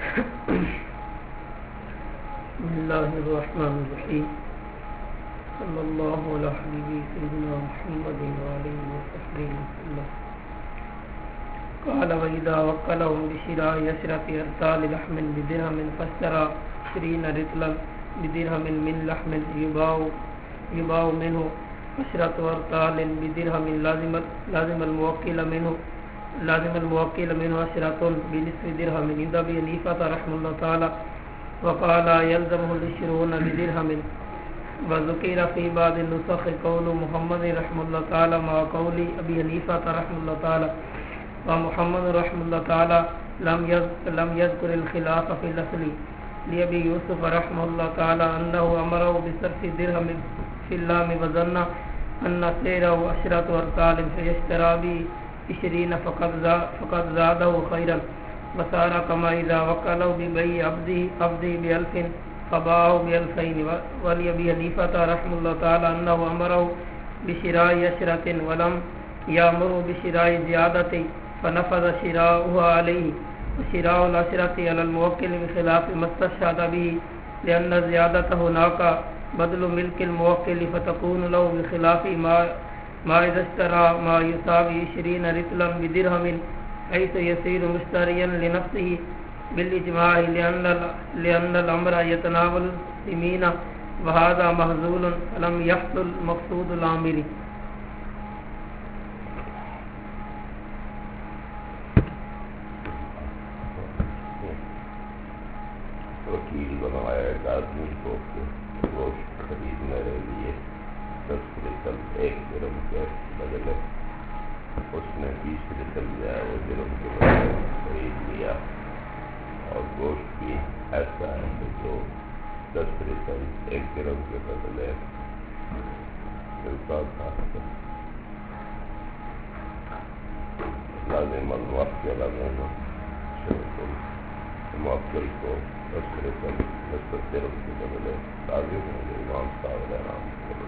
بسم الله الرحمن الرحيم صلى الله على حبيبه سيدنا محمد وعلى آله وصحبه وسلم. قال وإذا وكلهم بشراء عشرة أرطال لحم بدرهم فاشترى 20 رطلا بدرهم من لحم يباع منه 10 أرطال بدرهم لازم الموكل منه 10 بنصف درهم عند أبي حنيفة رحمه الله تعالى، وقال يلزمه 20 بدرهم. وذكر في بعض النسخ قول محمد رحمه الله تعالى مع قول أبي حنيفة رحمه الله تعالى، ومحمد رحمه الله تعالى لم يذكر الخلاف في الأصل. لأبي يوسف رحمه الله تعالى أنه أمره بصرف درهم في اللام وظن أن سيره 10 أرطال فيشترى به 20 فقد زاده خيرا، وصار كما إذا وكله ببيع عبده ب1000 فباعه ب2000. ولأبي حنيفة رحمه الله تعالى أنه أمره بشراء 10 ولم يأمره بشراء زيادة فنفذ شراؤها عليه، وشراء 10 على الموكل بخلاف ما استشهد به، لأن الزيادة هناك بدل ملك الموكل فتكون له بخلاف ما إذا اشترى ما يساوي 20 رطلا بدرهم، حيث يصير مشتريا لنفسه بالإجماع، لأن الأمر يتناول الثمين، وهذا محظول فلم يحصل مقصود العامل. وکیل بنوایا ایک آدمی کو گوشت خریدنے کے لیے 10 رطل 1 درہم کے بدلے اس نے 20 رطل جو ہے وہ درہم کے بدلے خرید لیا، اور گوشت بھی ایسا ہے کہ جو 10 رطل 1 درہم کے بدلے ملتا تھا. لازم الموکل منه موکل کو 10 رطل 10 درہم کے بدلے لازم ہے. امام صاحب علیہ الرحمۃ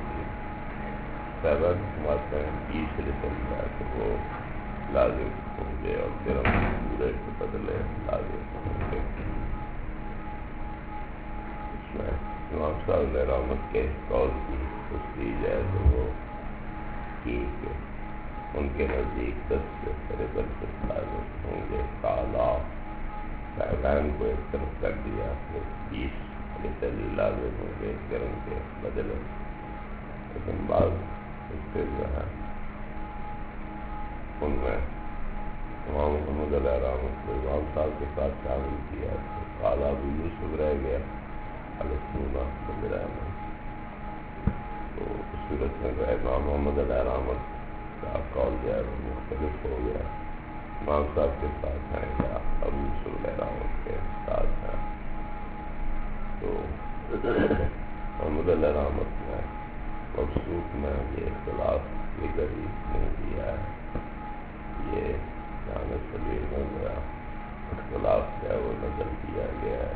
صاحب فرماتے ہیں 20 رطل ہے تو وہ لازم ہوں گے اور درہم پورے کے بدلے لازم ہوں گے. اس میں امام صاحب علیہ الرحمۃ کے قول کی پشتی جائے تو وہ ٹھیک ہے، ان کے نزدیک 10 رطل سے لازم ہوں گے. کالا صاحبان کو ایک طرف کر دیا، 20 رطل لازم ہوں گے درہم کے بدلے. لیکن بعض اس کے جو ہے ان میں امام محمد علیہ الرحمۃ کو امام صاحب کے ساتھ شامل کیا تو کالا بھی یوسف رہ گیا السنہ وغیرہ میں. تو اس صورت میں جو ہے امام محمد علیہ الرحمۃ کا قول جو ہے وہ مختلف ہو گیا. امام صاحب کے ساتھ ہیں یا ابو یوسف علیہ الرحمۃ کے ساتھ ہیں. تو محمد علیہ الرحمۃ نے مبسوط میں یہ اختلاف یہ غریب نہیں دیا ہے. یہ جانے سے لیے میں گیا اختلاف ہے وہ نظر دیا گیا ہے.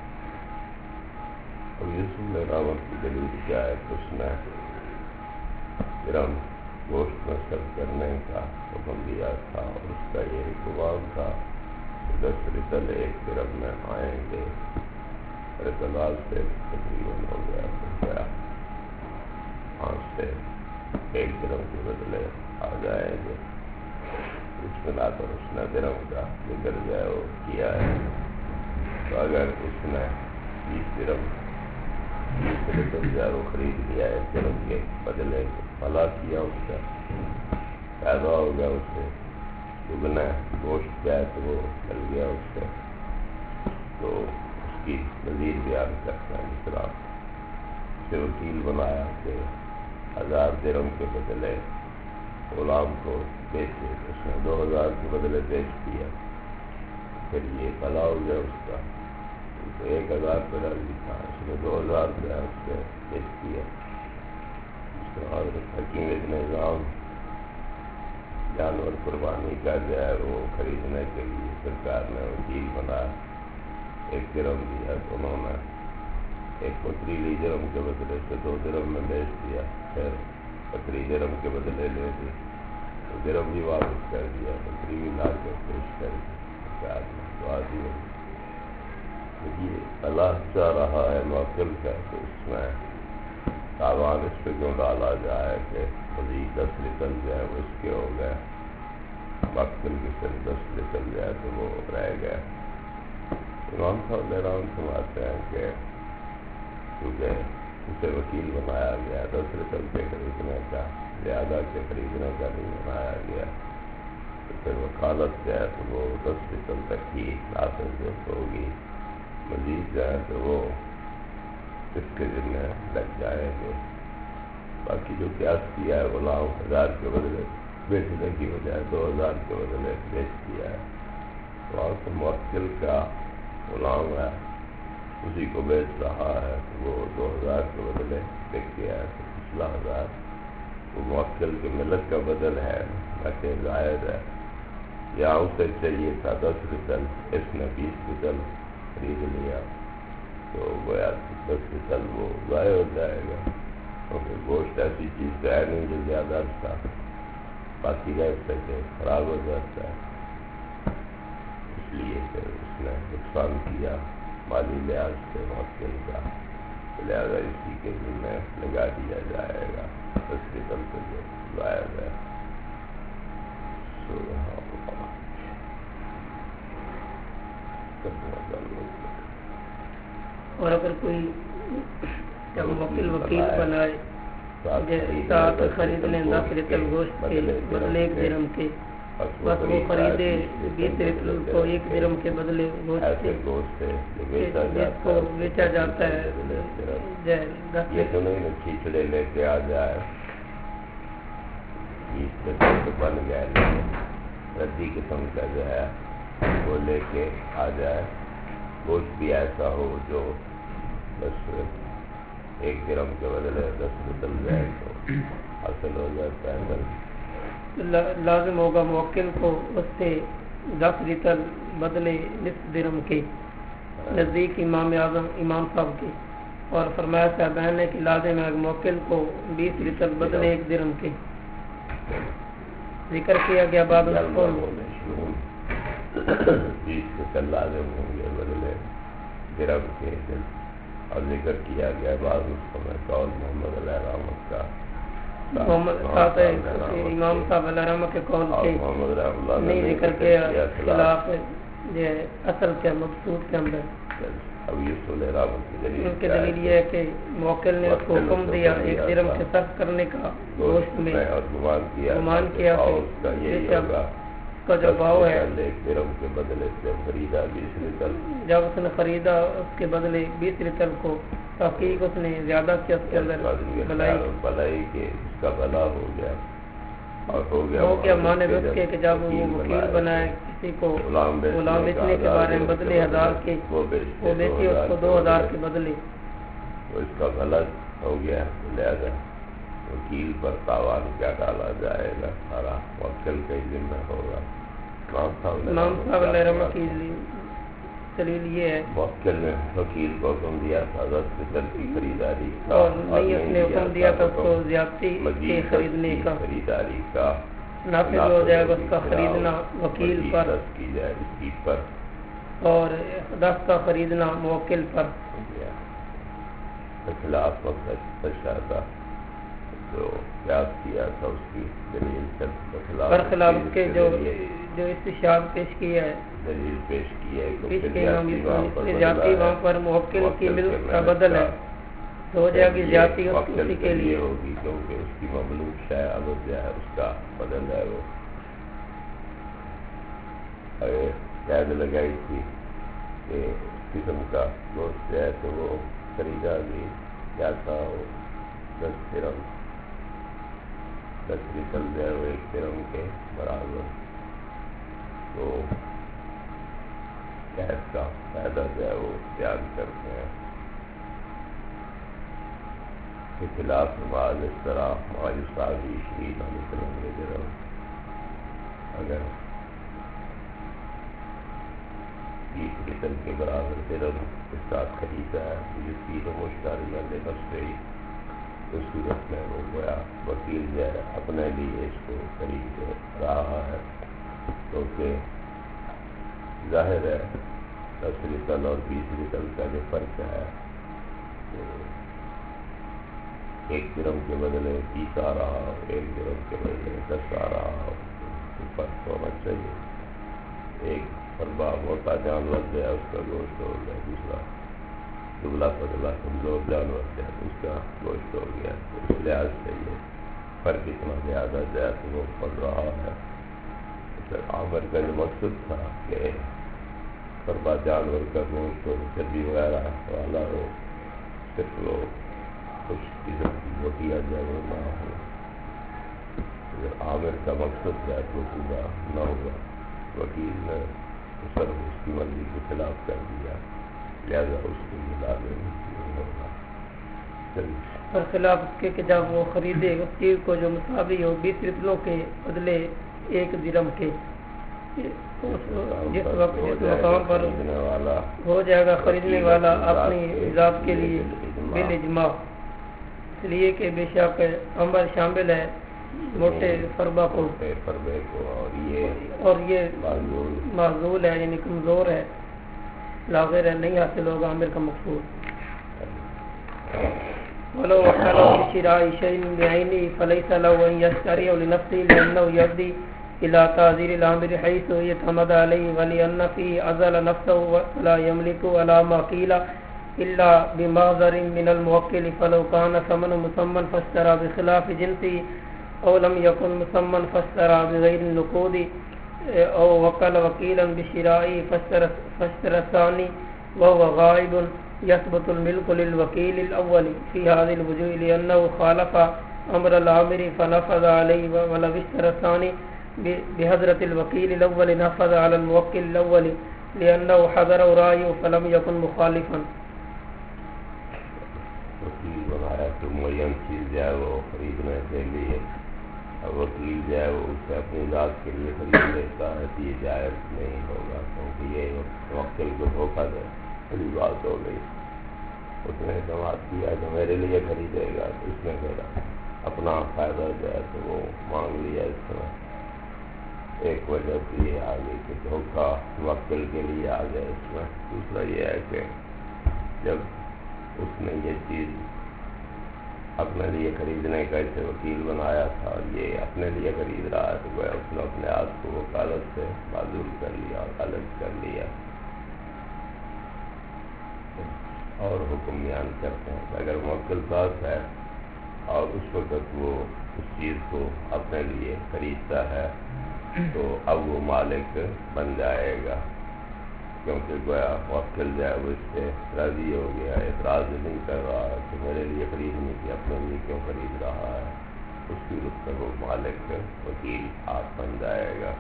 اب یوسف علیہ الرحمۃ کی دلیل کیا ہے کہ اس نے درہم گوشت میں صرف کرنے کا حکم دیا تھا، اور اس کا یہ اقبال تھا کہ 10 رطل 1 درہم میں آئیں گے. رطلات سے تقریباً ہو گیا تو گیا 5 سے 1 درہم کے بدلے آ جائیں گے. اس بنا پر اس نے درہم کا ذکر جو ہے وہ کیا ہے. تو اگر اس نے 20 درہم 20 رطل جو ہے وہ خرید لیا ہے درہم کے بدلے بھلا کیا، اس کا پیدا ہو گیا، اس سے دگنا گوشت کیا ہے تو وہ مل گیا اس سے. تو اس کی مزید بیان کرتے ہیں. اس طرح سے وکیل بنایا کہ 1000 درہم کے بدلے غلام کو بیچے، اس نے 2000 کے بدلے بیچ دیا. پھر یہ بھلا ہو گیا اس کا، تو 1000 پہ راضی تھا، اس نے 2000 پہ اس سے بیچ دیا. حکیم ابن نظام جانور قربانی کا جو ہے وہ خریدنے کے لیے سرکار نے وکیل بنایا. 1 درہم دیا تو انہوں نے 1 پتریلی درہم کے بدلے سے 2 درہم میں بیچ دیا. پھر پتری درہم کے بدلے لے دی تو درہم بھی واپس کر دیا، پتری بھی لا کے پیش کر دی. آدمی تو آدمی یہ اللہ چاہ رہا ہے موکل کا، تو اس میں تاوان اس پہ کیوں ڈالا جائے کہ مزید 10 نکل جائے وہ اس کے ہو گئے، موکل کے صرف 10 نکل جائے تو وہ رہ گئے۔ امام صاحب رحم سماتے ہیں کہ کیونکہ اسے وکیل بنایا گیا 10 رتل کے خریدنے کا، زیادہ کے خریدنے کا نہیں بنایا گیا، تو پھر وکالت جو ہے تو وہ 10 رتل تک ہی نافذ ہوگی، مزید جو ہے تو وہ اس کے ذمہ لگ جائیں گے۔ باقی جو قیاس کیا ہے غلام 1000 کے بدلے بیچنے کی بجائے 2000 کے بدلے بیچ دیا ہے، وہاں سے موکل کا غلام ہے اسی کو بیچ رہا ہے، تو وہ 2000 کے بدلے بک گیا ہے، تو 15,000 وہ موکل کے ملک کا بدل ہے نہ کہ زائد ہے۔ یا اسے چاہیے تھا 10 رتل، اس نے 20 رتل خرید لیا، تو گویا 10 رتل وہ ضائع ہو جائے گا، کیونکہ گوشت ایسی چیز ہے نہیں جو زیادہ اچھا باقی رہ سکے، خراب ہو جاتا ہے، اس لیے پھر اس نے نقصان کیا مالی لحاظ سے موکل کا، لہٰذا اسی کے ذمہ لگا دیا جائے گا 10 رتل سے جو زائد ہے۔ اور اگر کوئی جب موکل وکیل بنائے ساتھ خریدنے 10 رتل گوشت کے بدلے 1 درہم کے، بس وہ خریدے 20 رتل کو 1 درہم کے بدلے گوشت کے جس کو بیچا جاتا ہے یہ تو نہیں کھیچڑے لے کے آ جائے 20 رتل تو بن گئے، ردی قسم کا جو ہے وہ لے کے آ جائے، گوشت بھی ایسا ہو جو بس 1 درہم کے بدلے 10 رتل جائے تو حاصل ہو جاتا ہے۔ لازم ہوگا موکل کو اس سے 10 رتل بدلے نصف درہم کے نزدیک امام اعظم امام صاحب کے، اور فرمایا صاحبین نے کہ لازم ہے موکل کو 20 رتل بدلے 1 درہم کے۔ ذکر کیا گیا باب القول 20 رتل لازم ہوں گے بدلے درہم کے، اور ذکر کیا گیا بعض اس کو میں قول محمد علیہ رحمت کا، امام صاحب علیہ رحمت کے قول کے نہیں ذکر کیا خلاف اصل کے مقصود کے اندر۔ اب یہ سولہ رحمت کی ان کی دلیل یہ ہے کہ موکل نے اس کو حکم دیا 1 درہم کے صرف کرنے کا گوشت میں، اور گمان کیا اس کا یہی ہوگا کا جو بھاؤ ہے 1 درہم کے بدلے سے خریدا 20 رتل، جب اس نے خریدا اس کے بدلے 20 رتل کو، تحقیق اس نے زیادہ کیا اس کے اندر بلائی کے اس کا بلا ہو گیا، اور ہو گیا مانے اس کے کہ جب وہ وکیل بنائے کسی کو غلام بیچنے کے بارے میں بدلے 1000 کے، وہ بیچی اس کو 2000 کے بدلے، تو اس کا غلط ہو گیا، لہذا وکیل پر تاوان کیا ڈالا جائے گا، سارا موکل کا ہی ذمہ ہوگا۔ امام صاحب علیہ رحمۃ کی دلیل یہ ہے موکل نے وکیل کو حکم دیا تھا 10 رتل کی خریداری کا، اور نہیں اس نے حکم دیا تھا اس کو زیادتی کے خریدنے کا، خریداری کا نافذ ہو جائے گا اس کا خریدنا وکیل پر 10 کی جائے اسی پر، اور 10 کا خریدنا موکل پر۔ خلاف مقصد جو قیاس کیا تھا اس کی دلیل برخلاف اس کے جو استشہاد پیش کیا ہے، دلیل پیش کی ہے زیادتی وہاں پر موکل کی ملک کا بدل ہے، تو ہو جائے گی زیادتی اسی کے لیے ہوگی، کیونکہ اس کی مملوک شے عوض ہے اس کا بدل ہے، وہ قید لگائی تھی کہ اس قسم کا گوشت ہے تو وہ خریدا بھی جاتا ہو 10 درہم، 10 رتل جو ہے وہ 1 درہم کے برابر، تو قید کا فائدہ جو ہے وہ بیان کرتے ہیں۔ کے خلاف نماز اس طرح مایوساوی 20 درہم، اگر 20 رتل کے برابر درہم کے ساتھ خریدا ہے تو یہ 3 مشتری والے نفسے ہی، اس صورت میں وہ گویا وکیل جو ہے اپنے لیے اس کو خرید رہا ہے، کیونکہ ظاہر ہے 10 رطل اور 20 رطل کا جو فرق ہے، تو 1 درہم کے بدلے 30 آ رہا ہو، 1 درہم کے بدلے 10 آ رہا ہو، تو فرق ہونا چاہیے۔ ایک فربا موٹا جانور جو ہے اس کا گوشت ہو گیا، دوسرا دبلا پتلا کمزور جانور جو ہے اس کا گوشت ہو گیا، تو اس لحاظ سے یہ فرق اتنا زیادہ جو ہے تو وہ پڑ رہا ہے۔ عامر کا جو مقصد تھا کہ فربا جانور کا گوشت ہو، چربی وغیرہ والا ہو، صرف وہ کچھ قسم کی روٹیاں جو ہے وہ نہ ہو، عامر کا مقصد جو ہے تو پورا نہ ہوا، وکیل نے صرف اس کی مرضی کے خلاف کر دیا، لہذا اس کے مطابق نہیں ہوگا۔ اور خلاف اس کے کہ جب وہ خریدے اس چیز کو جو مساوی ہو 20 رطلوں کے بدلے 1 درہم کے، جس وقت جس مقام پر ہو جائے گا خریدنے والا اپنی ذات کے لیے بالاجماع، اس لیے کہ بے شک امر شامل ہے موٹے فربا کو، اور یہ معذول ہے یعنی کمزور ہے، لاغر ہے، نہیں حاصل ہوگا عامر کا مقصود۔ ولو وكله بشراء شيء بعينه فليس له أن يشتريه لنفسه لأنه يفضي إلى تعذير الأمر حيث يتمد عليه، ولأن فيه عزل نفسه ولا يملك ولا ما قيل إلا بمعذر من الموكل، فلو كان ثمن مسمى فاشترى بخلاف جنسه أو لم يكن مسمى فاشترى بغير النقود أو وكل وكيلا بشرائه فاشترى الثاني وهو غائب، يثبت الملك للوكيل الأول في هذه الوجوه لأنه خالف أمر العامر فنفذ عليه، ولو اشترى الثاني بحضرة الوكيل الأول نفذ على الموكل الأول لأنه حضر رأيه فلم يكن مخالفا۔ وکیل بنایا تو معین چیز جو ہے وہ خریدنے کے لیے، وکیل جو ہے وہ اسے اپنی ذات کے لیے خرید لیتا ہے تو یہ جائز نہیں ہوگا، کیونکہ یہ موکل کو دھوکہ دے بڑی بات ہو گئی۔ اس نے اعتماد کیا کہ میرے لیے خریدے گا، تو اس نے پھر اپنا فائدہ جو ہے تو وہ مانگ لیا۔ اس میں ایک وجہ تو یہ آ گئی کہ دھوکہ موکل کے لیے آ گیا اس میں۔ دوسرا یہ ہے کہ جب اس نے یہ چیز اپنے لیے خریدنے کا اسے وکیل بنایا تھا اور یہ اپنے لیے خرید رہا ہے، تو وہ اس نے اپنے آپ کو وکالت سے معذول کر لیا اور الگ کر لیا۔ اور حکم بیان کرتے ہیں کہ اگر موکل پاس ہے اور اس وقت وہ اس چیز کو اپنے لیے خریدتا ہے تو اب وہ مالک بن جائے گا، کیونکہ گویا موکل جو ہے وہ اس سے راضی ہو گیا، اعتراض نہیں کر رہا ہے کہ میرے لیے خریدنے کی اپنے لیے کیوں خرید رہا ہے، اس کی اس پر وہ مالک وکیل آپ بن جائے گا۔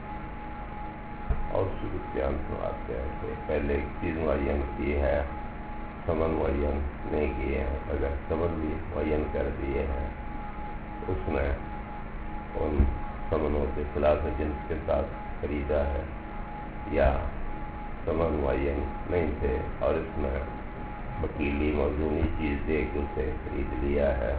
اور صورت بیان سناتے ہیں کہ پہلے ایک چیز معین کی ہے، ثمن معین نہیں کیے ہیں، اگر ثمن بھی معین کر دیے ہیں، اس نے ان ثمنوں کے خلاف جنس کے ساتھ خریدا ہے، یا ثمن معین نہیں تھے اور اس میں وکیلی موزونی چیز دے کے اسے خرید لیا ہے،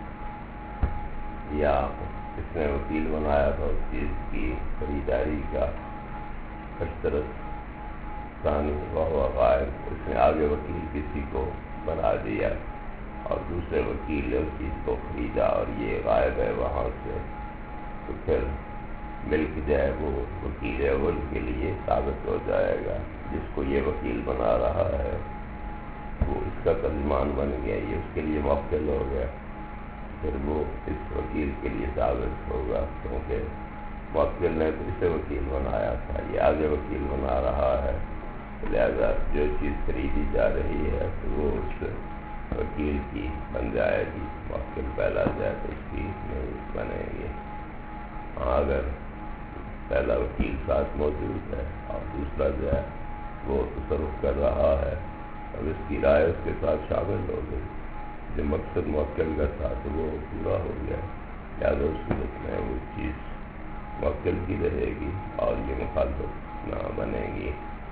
یا اس نے وکیل بنایا تھا اس چیز کی خریداری کا، اشترط ثانی وہو غائب، اس نے آگے وکیل کسی کو بنا دیا اور دوسرے وکیل نے اس چیز کو خریدا اور یہ غائب ہے وہاں سے، تو پھر ملک جو ہے وہ وکیل اول کے لیے ثابت ہو جائے گا، جس کو یہ وکیل بنا رہا ہے وہ اس کا ترجمان بن گیا، یہ اس کے لیے موکل ہو گیا، پھر وہ اس وکیل کے لیے ثابت ہوگا، کیونکہ موکل نے تو اسے وکیل بنایا تھا، یہ آگے وکیل بنا رہا ہے، لہذا جو چیز خریدی جا رہی ہے تو وہ اس وکیل کی بن جائے گی، موکل پہلا جائے تو اس کی نہیں بنے گی۔ اگر پہلا وکیل ساتھ موجود ہے اور دوسرا جو ہے وہ تصرف کر رہا ہے، اب اس کی رائے اس کے ساتھ شامل ہو گئی، جو مقصد موکل کا تھا تو وہ پورا ہو گیا، لہٰذا اس صورت میں وہ چیز موکل کی رہے گی اور یہ مخالفت نہ بنے گی۔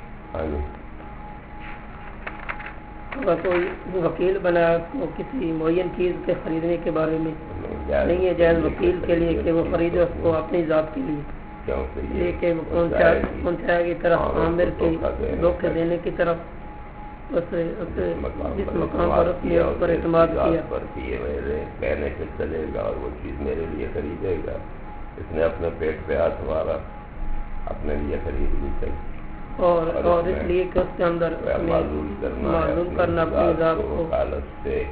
اگر کوئی وکیل بنا تو کسی معین چیز کے خریدنے کے بارے میں نہیں ہے جائز وکیل کے لیے کہ وہ خریدے اس کو اپنی ذات کے لیے، طریقوں سے یہ کہ پہنچائے گی طرف عامر کے دھوکے دینے کی طرف جس مقام پر اس نے اس پر اعتماد کیا میرے کہنے سے چلے گا اور وہ چیز میرے لیے خریدے گا. اس نے اپنے پیٹ پہ ہاتھ مارا, اپنے لیے خرید لی تھی اور اس لیے کہ اس کے اندر معلوم کرنا اپنی ذات کو سے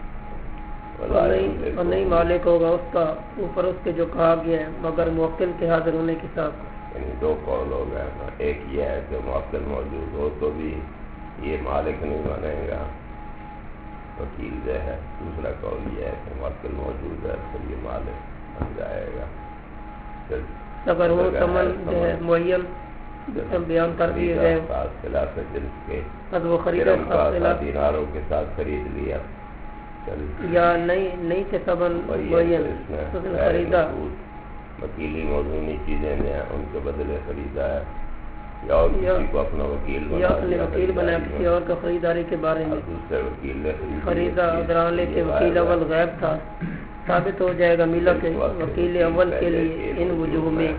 اور نہیں مالک ہوگا اس کا اوپر اس کے جو کہا گیا ہے مگر موکل کے حاضر ہونے کے ساتھ. یعنی دو قول ہو گئے نا. ایک یہ ہے کہ موکل موجود ہو تو بھی یہ مالک نہیں بنے گا, وکیل جو ہے. دوسرا قول یہ ہے کہ موکل موجود ہے تو یہ مالک بن جائے گا. اگر وہ سمن جو ہے معین بیان کر دیے گئے خلاف جنس کے وہ خریدا دیناروں کے ساتھ خرید لیا یا نہیں تھے سبن معین خریدا, وکیلی موضوعی چیزیں ہیں ان کے بدلے خریدا ہے یا اور کسی کو اپنا وکیل بنایا کسی اور کا خریداری کے بارے میں دوسرے وکیل نے خریدا. اگر لے کے وکیل اول غائب تھا ثابت ہو جائے گا میلا کے وکیل اول کے لیے ان وجوہ میں,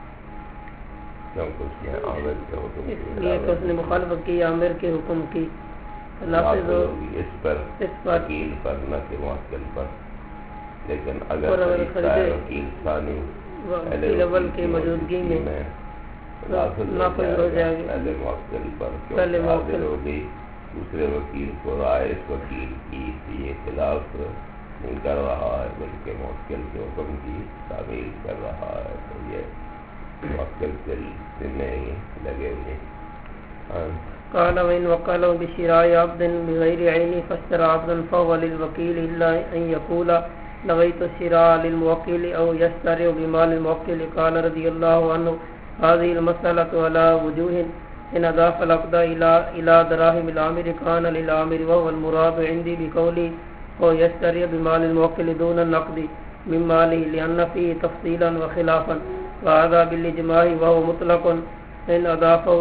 اس لیے کہ اس نے مخالفت کی عامر کے حکم کی. اس پر وکیل پر نہ کہ موکل پر. لیکن اگر وکیل ثانی وکیل اول کی موجودگی میں نافذ ہو جائے گا پہلے موکل پر پہلے موکل ہوگی. دوسرے وکیل کو رائے اس وکیل کی یہ خلاف نہیں کر رہا ہے بلکہ موکل کے حکم کی تعمیل کر رہا ہے, تو یہ موکل کے ذمہ ہی لگے ہوئے. قال وإن وكله بشراء عبد بغير عين فاشترى عبدا فهو للوكيل إلا أن يقول نويت الشراء للموكل أو يشتري بمال الموكل. قال رضي الله عنه هذه المسألة على وجوه إن أضاف العقد إلى دراهم العامر كان للعامر وهو المراد عندي بقولي أو يشتري بمال الموكل دون النقد من ماله لأن فيه تفصيلا وخلافا وهذا بالإجماع وهو مطلق. إن أضافه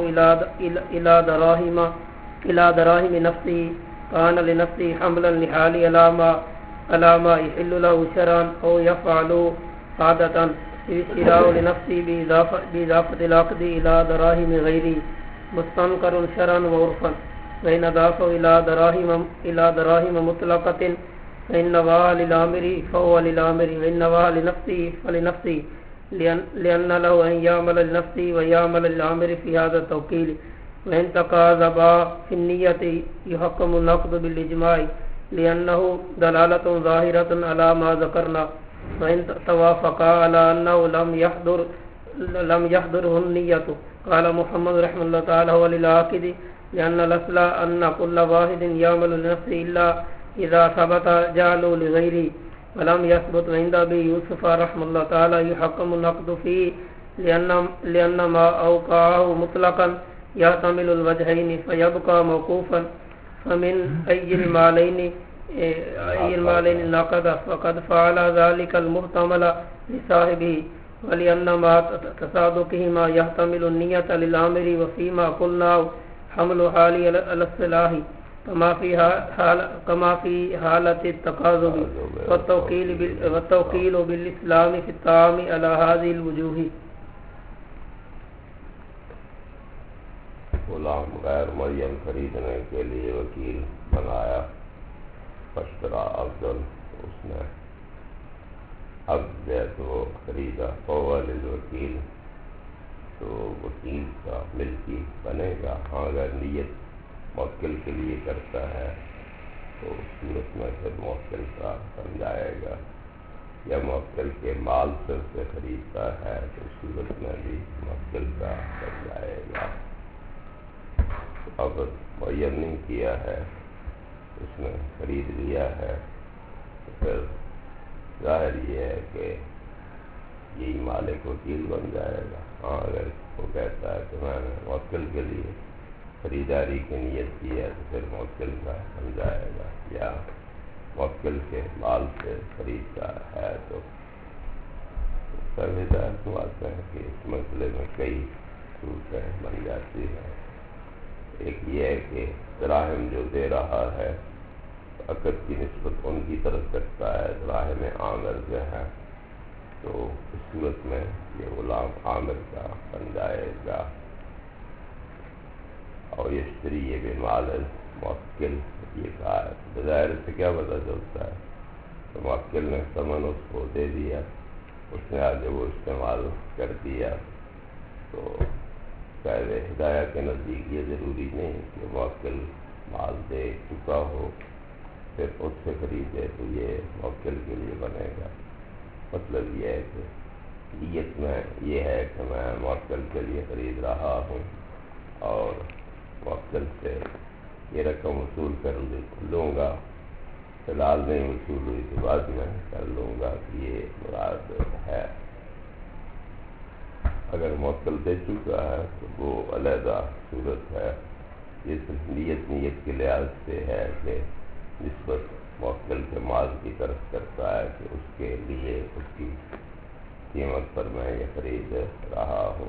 إلى دراهم نفسه كان لنفسه حملا لحالي على ما يحل له شرعا أو يفعل عادة الشراء لنفسه بإضافة العقد إلى دراهم غيره مستنكر شرعا وعرفا. وإن أضافه إلى دراهم مطلقة فإن نواها للآمر فهو للآمر وإن نواها لنفسه فلنفسه لأن له أن يعمل لنفسه ويعمل للآمر في هذا التوكيل. وإن تقاذبا في النية يحكم النقد بالإجماع لأنه دلالة ظاهرة على ما ذكرنا. وإن توافقا على أنه لم يحضره النية قال محمد رحمه الله تعالى هو للعاقد لأن الأصل أن كل واحد يعمل لنفسه إلا إذا ثبت جعله لغيره ولم يثبت. عند أبي يوسف رحمه الله تعالى يحكم النقد فيه لأن ما أوقعه مطلقا يحتمل الوجهين فيبقى موقوفا. فمن أي المالين نقد فقد فعل ذلك المحتمل لصاحبه ولأن ما تصادقهما يحتمل النية للآمر وفيما قلنا حمل حالي على الصلاح كما في حالة التقاذب والتوكيل بالإسلام في الطعام على هذه الوجوه. غلام غیر مریم خریدنے کے لیے وکیل بنایا. فاشترى عبدن, اس نے عبد تو خریدا. فهو للوکیل, تو وکیل کا ملکی بنے گا. ہاں اگر نیت موکل کے لیے کرتا ہے تو اس صورت میں پھر موکل کا بن جائے گا. یا موکل کے مال سے اسے خریدتا ہے تو اس صورت میں بھی موکل کا بن جائے گا. اب معین نہیں کیا ہے, اس نے خرید لیا ہے, تو پھر ظاہر یہ ہے کہ یہی مالک وکیل بن جائے گا. ہاں اگر وہ کہتا ہے کہ میں نے موکل کے لیے خریداری کی نیت کی ہے تو پھر موکل کا بن جائے گا. یا موکل کے مال سے خریدتا ہے تو سب ہدایت آتے ہیں کہ اس مسئلے میں کئی صورتیں بن جاتی ہیں. ایک یہ ہے کہ دراہم جو دے رہا ہے عقد کی نسبت ان کی طرف کرتا ہے. دراہم عامر جو ہے تو اس صورت میں یہ غلام عامر کا بن جائے گا. اور یشتری یہ بمال الموکل یہ کہا ہے. بظاہر سے کیا پتہ چلتا ہے تو موکل نے ثمن اس کو دے دیا, اس نے آگے وہ استعمال کر دیا. تو قید ہدایہ کے نزدیک یہ ضروری نہیں کہ موکل مال دے چکا ہو پھر اس سے خریدے تو یہ موکل کے لیے بنے گا. مطلب یہ ہے کہ نیت میں یہ ہے کہ میں موکل کے لیے خرید رہا ہوں اور موکل سے یہ رقم وصول کر لوں گا, فی الحال نہیں وصول ہوئی تو بعد میں کر لوں گا, یہ مراد ہے. اگر موکل دے چکا ہے تو وہ علیحدہ صورت ہے. یہ صرف نیت کے لحاظ سے ہے کہ نسبت موکل کے مال کی طرف کرتا ہے کہ اس کے لیے اس کی قیمت پر میں یہ خرید رہا ہوں.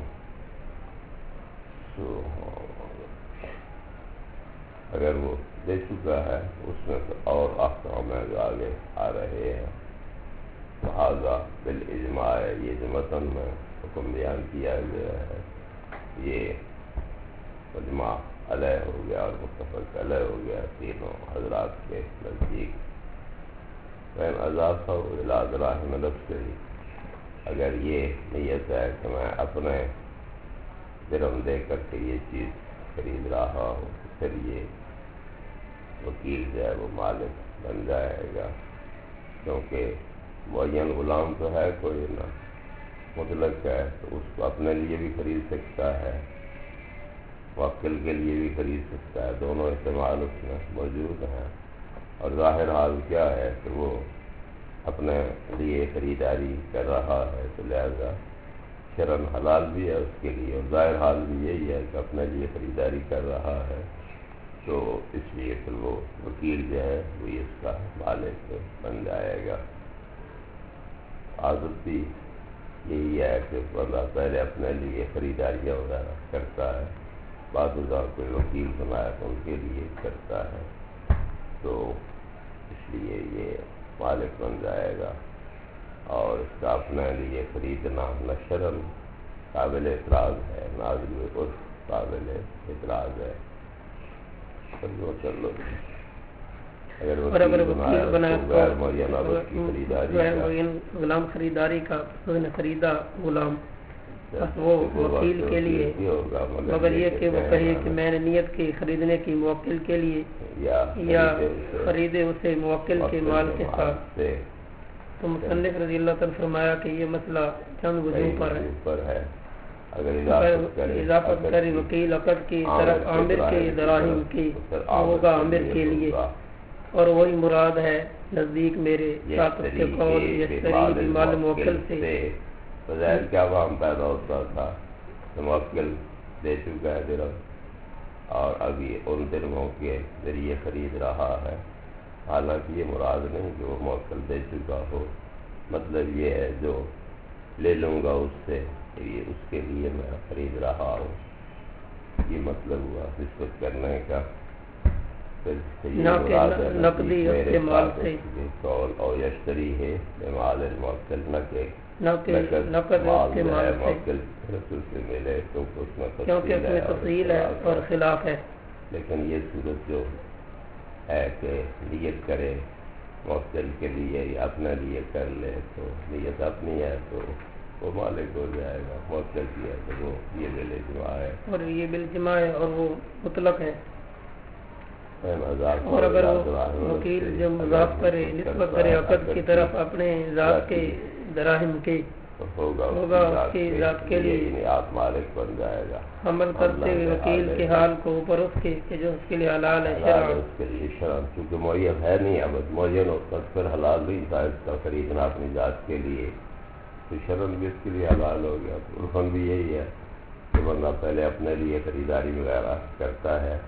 اگر وہ دے چکا ہے اس میں تو اور احکام جو آگے آ رہے ہیں. لہٰذا بالاجماع یہ جو متن میں حکم بیان کیا گیا ہے یہ مجمع علیہ ہو گیا اور متفق علیہ ہو گیا تینوں حضرات کے نزدیک. فإن اضافہ الی دراہم نفسہ, اگر یہ نیت ہے کہ میں اپنے درہم دے کر کے یہ چیز خرید رہا ہوں تو پھر یہ وکیل جو ہے وہ مالک بن جائے گا, کیونکہ معین غلام تو ہے کوئی نہ, مطلق ہے تو اس کو اپنے لیے بھی خرید سکتا ہے, موکل کے لیے بھی خرید سکتا ہے, دونوں استعمال اس میں موجود ہیں. اور ظاہر حال کیا ہے کہ وہ اپنے لیے خریداری کر رہا ہے تو لہذا شرعاً حلال بھی ہے اس کے لیے, اور ظاہر حال بھی یہی ہے کہ اپنے لیے خریداری کر رہا ہے تو اس لیے پھر وہ وکیل جو ہے وہ اس کا مالک بن جائے گا. عادت بھی یہی ہے کہ بندہ پہلے اپنے لیے خریداریاں وغیرہ کرتا ہے, بعد میں کوئی وکیل بنایا تو ان کے لیے کرتا ہے, تو اس لیے یہ مالک بن جائے گا. اور اس کا اپنے لیے خریدنا نہ شرعاً قابل اعتراض ہے نہ عرف قابل اعتراض ہے. چلو اگر وکیل بنایا تو غلام خریداری کا خریدا غلام بس وہ وکیل کے لیے, مگر یہ کہ وہ کہے کہ میں نے نیت کی خریدنے کی موکل کے لیے یا خریدے اسے موکل کے مال کے ساتھ. تو مصنف رضی اللہ تعالیٰ فرمایا کہ یہ مسئلہ چند وجوہ پر ہے. اگر اضافت کرے وکیل عقد کی طرف عامر کے دراہم کی ہوگا عامر کے لیے, اور وہی مراد ہے نزدیک میرے ساتھ اس کے قول یشتری بمال موکل سے. بظاہر کیا وہاں پیدا ہوتا تھا کہ موکل دے چکا ہے درہم اور ابھی ان درہموں کے ذریعے خرید رہا ہے, حالانکہ یہ مراد نہیں کہ وہ موکل دے چکا ہو. مطلب یہ ہے جو لے لوں گا اس سے یہ اس کے لیے میں خرید رہا ہوں, یہ مطلب ہوا نسبت کرنے کا. نقدی استعمال سے قول اور یشتری ہے بمال الموکل, نہ کہ نقد استعمال موکل رسول سے ملے کیونکہ اس میں تفصیل ہے اور خلاف ہے. لیکن یہ صورت جو ہے کہ نیت کرے موکل کے لیے یا اپنے لیے کر لے تو نیت اپنی ہے تو وہ مالک ہو جائے گا, موکل کی ہے تو وہ یہ بالاجماع ہے اور یہ بالاجماع ہے اور وہ مطلق ہے. اور اگر وہ وکیل جو مضاف کرے نسبت کرے عقد کی طرف اپنے ذات کے دراہم کے ہوگا اس کی ذات کے لیے آپ مالک بن جائے گا, عمل کرتے ہوئے وکیل کے حال کو اوپر اس کے کہ جو اس کے لیے حلال ہے شرعاً, اس کے لیے شرعاً کیونکہ معین ہے نہیں, اب معین ہوتا پھر حلال نہیں تھا اس کا خریدنا اپنی ذات کے لیے, تو شرعاً بھی اس کے لیے حلال ہو گیا. عرفاً بھی یہی ہے کہ بندہ پہلے اپنے لیے خریداری وغیرہ کرتا ہے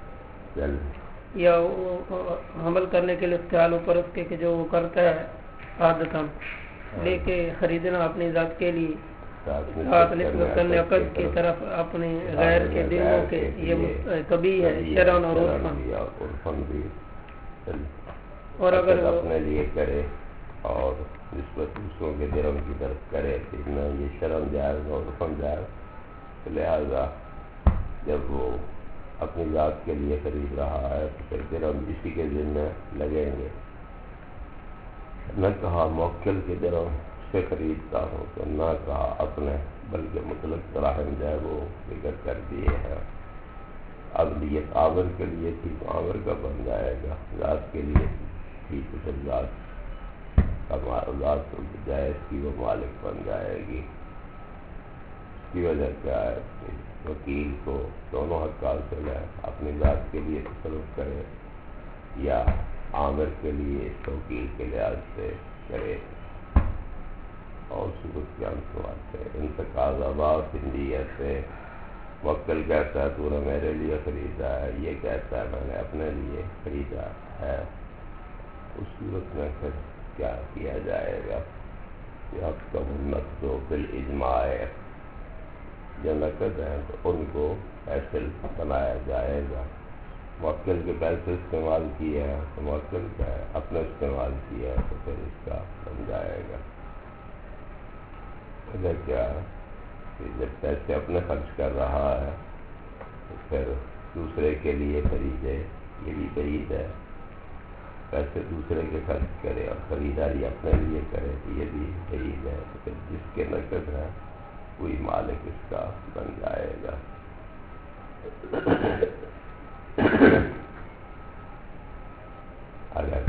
یا حمل کرنے کے لیے خیال اوپر اس کے کہ جو وہ کرتا ہے عادتاً لے کے خریدنا اپنی ذات کے لیے ساتھ نسبت کرنے عقد کی طرف اپنے غیر کے دلوں کے یہ کبھی ہے شرعاً اور عرفاً. بھی اور اگر اپنے لیے کرے اور نسبت دوسروں کے درہم کی طرف کرے کہ نہ یہ شرم جائز اور رقم جائز، لہذا جب وہ اپنی ذات کے لیے خرید رہا ہے تو پھر درہم اسی کے ذمہ لگیں گے۔ نہ کہا موکل کے درہم سے خریدتا ہوں تو نہ کہا اپنے، بلکہ مطلق دراہم جو ہے وہ ذکر کر دیے ہیں۔ اب نیت عامر کے لیے تھی تو عامر کا بن جائے گا، ذات کے لیے تھی تو پھر ذات جائز کی وہ مالک بن جائے گی۔ اس کی وجہ کیا ہے کہ وکیل کو دونوں حق حاصل ہے، اپنی ذات کے لیے تصرف کرے یا عامر کے لیے توکیل کے لحاظ سے کرے۔ اور صورت کے انصوات ہے انتقاض آباد نیت سے موکل کہتا ہے تو نے میرے لیے خریدا ہے، یہ کہتا ہے میں نے اپنے لیے خریدا ہے، اس صورت میں پھر کیا کیا جائے گا؟ یہ کا نقد و بالاجماع ہے، جو نقد ہیں تو ان کو حاصل بنایا جائے گا۔ موکل کے پیسے استعمال کیے ہیں تو موکل کا ہے، اپنے استعمال کیا ہے تو پھر اس کا بن جائے گا۔ اگر کیا کہ جب پیسے اپنے خرچ کر رہا ہے تو پھر دوسرے کے لیے خریدے، یہ بھی بعید ہے، پیسے دوسرے کے خرچ کرے اور خریداری اپنے لیے کرے تو یہ بھی بعید ہے، تو پھر جس کے نقد ہے وہی مالک اس کا بن جائے گا۔ اگر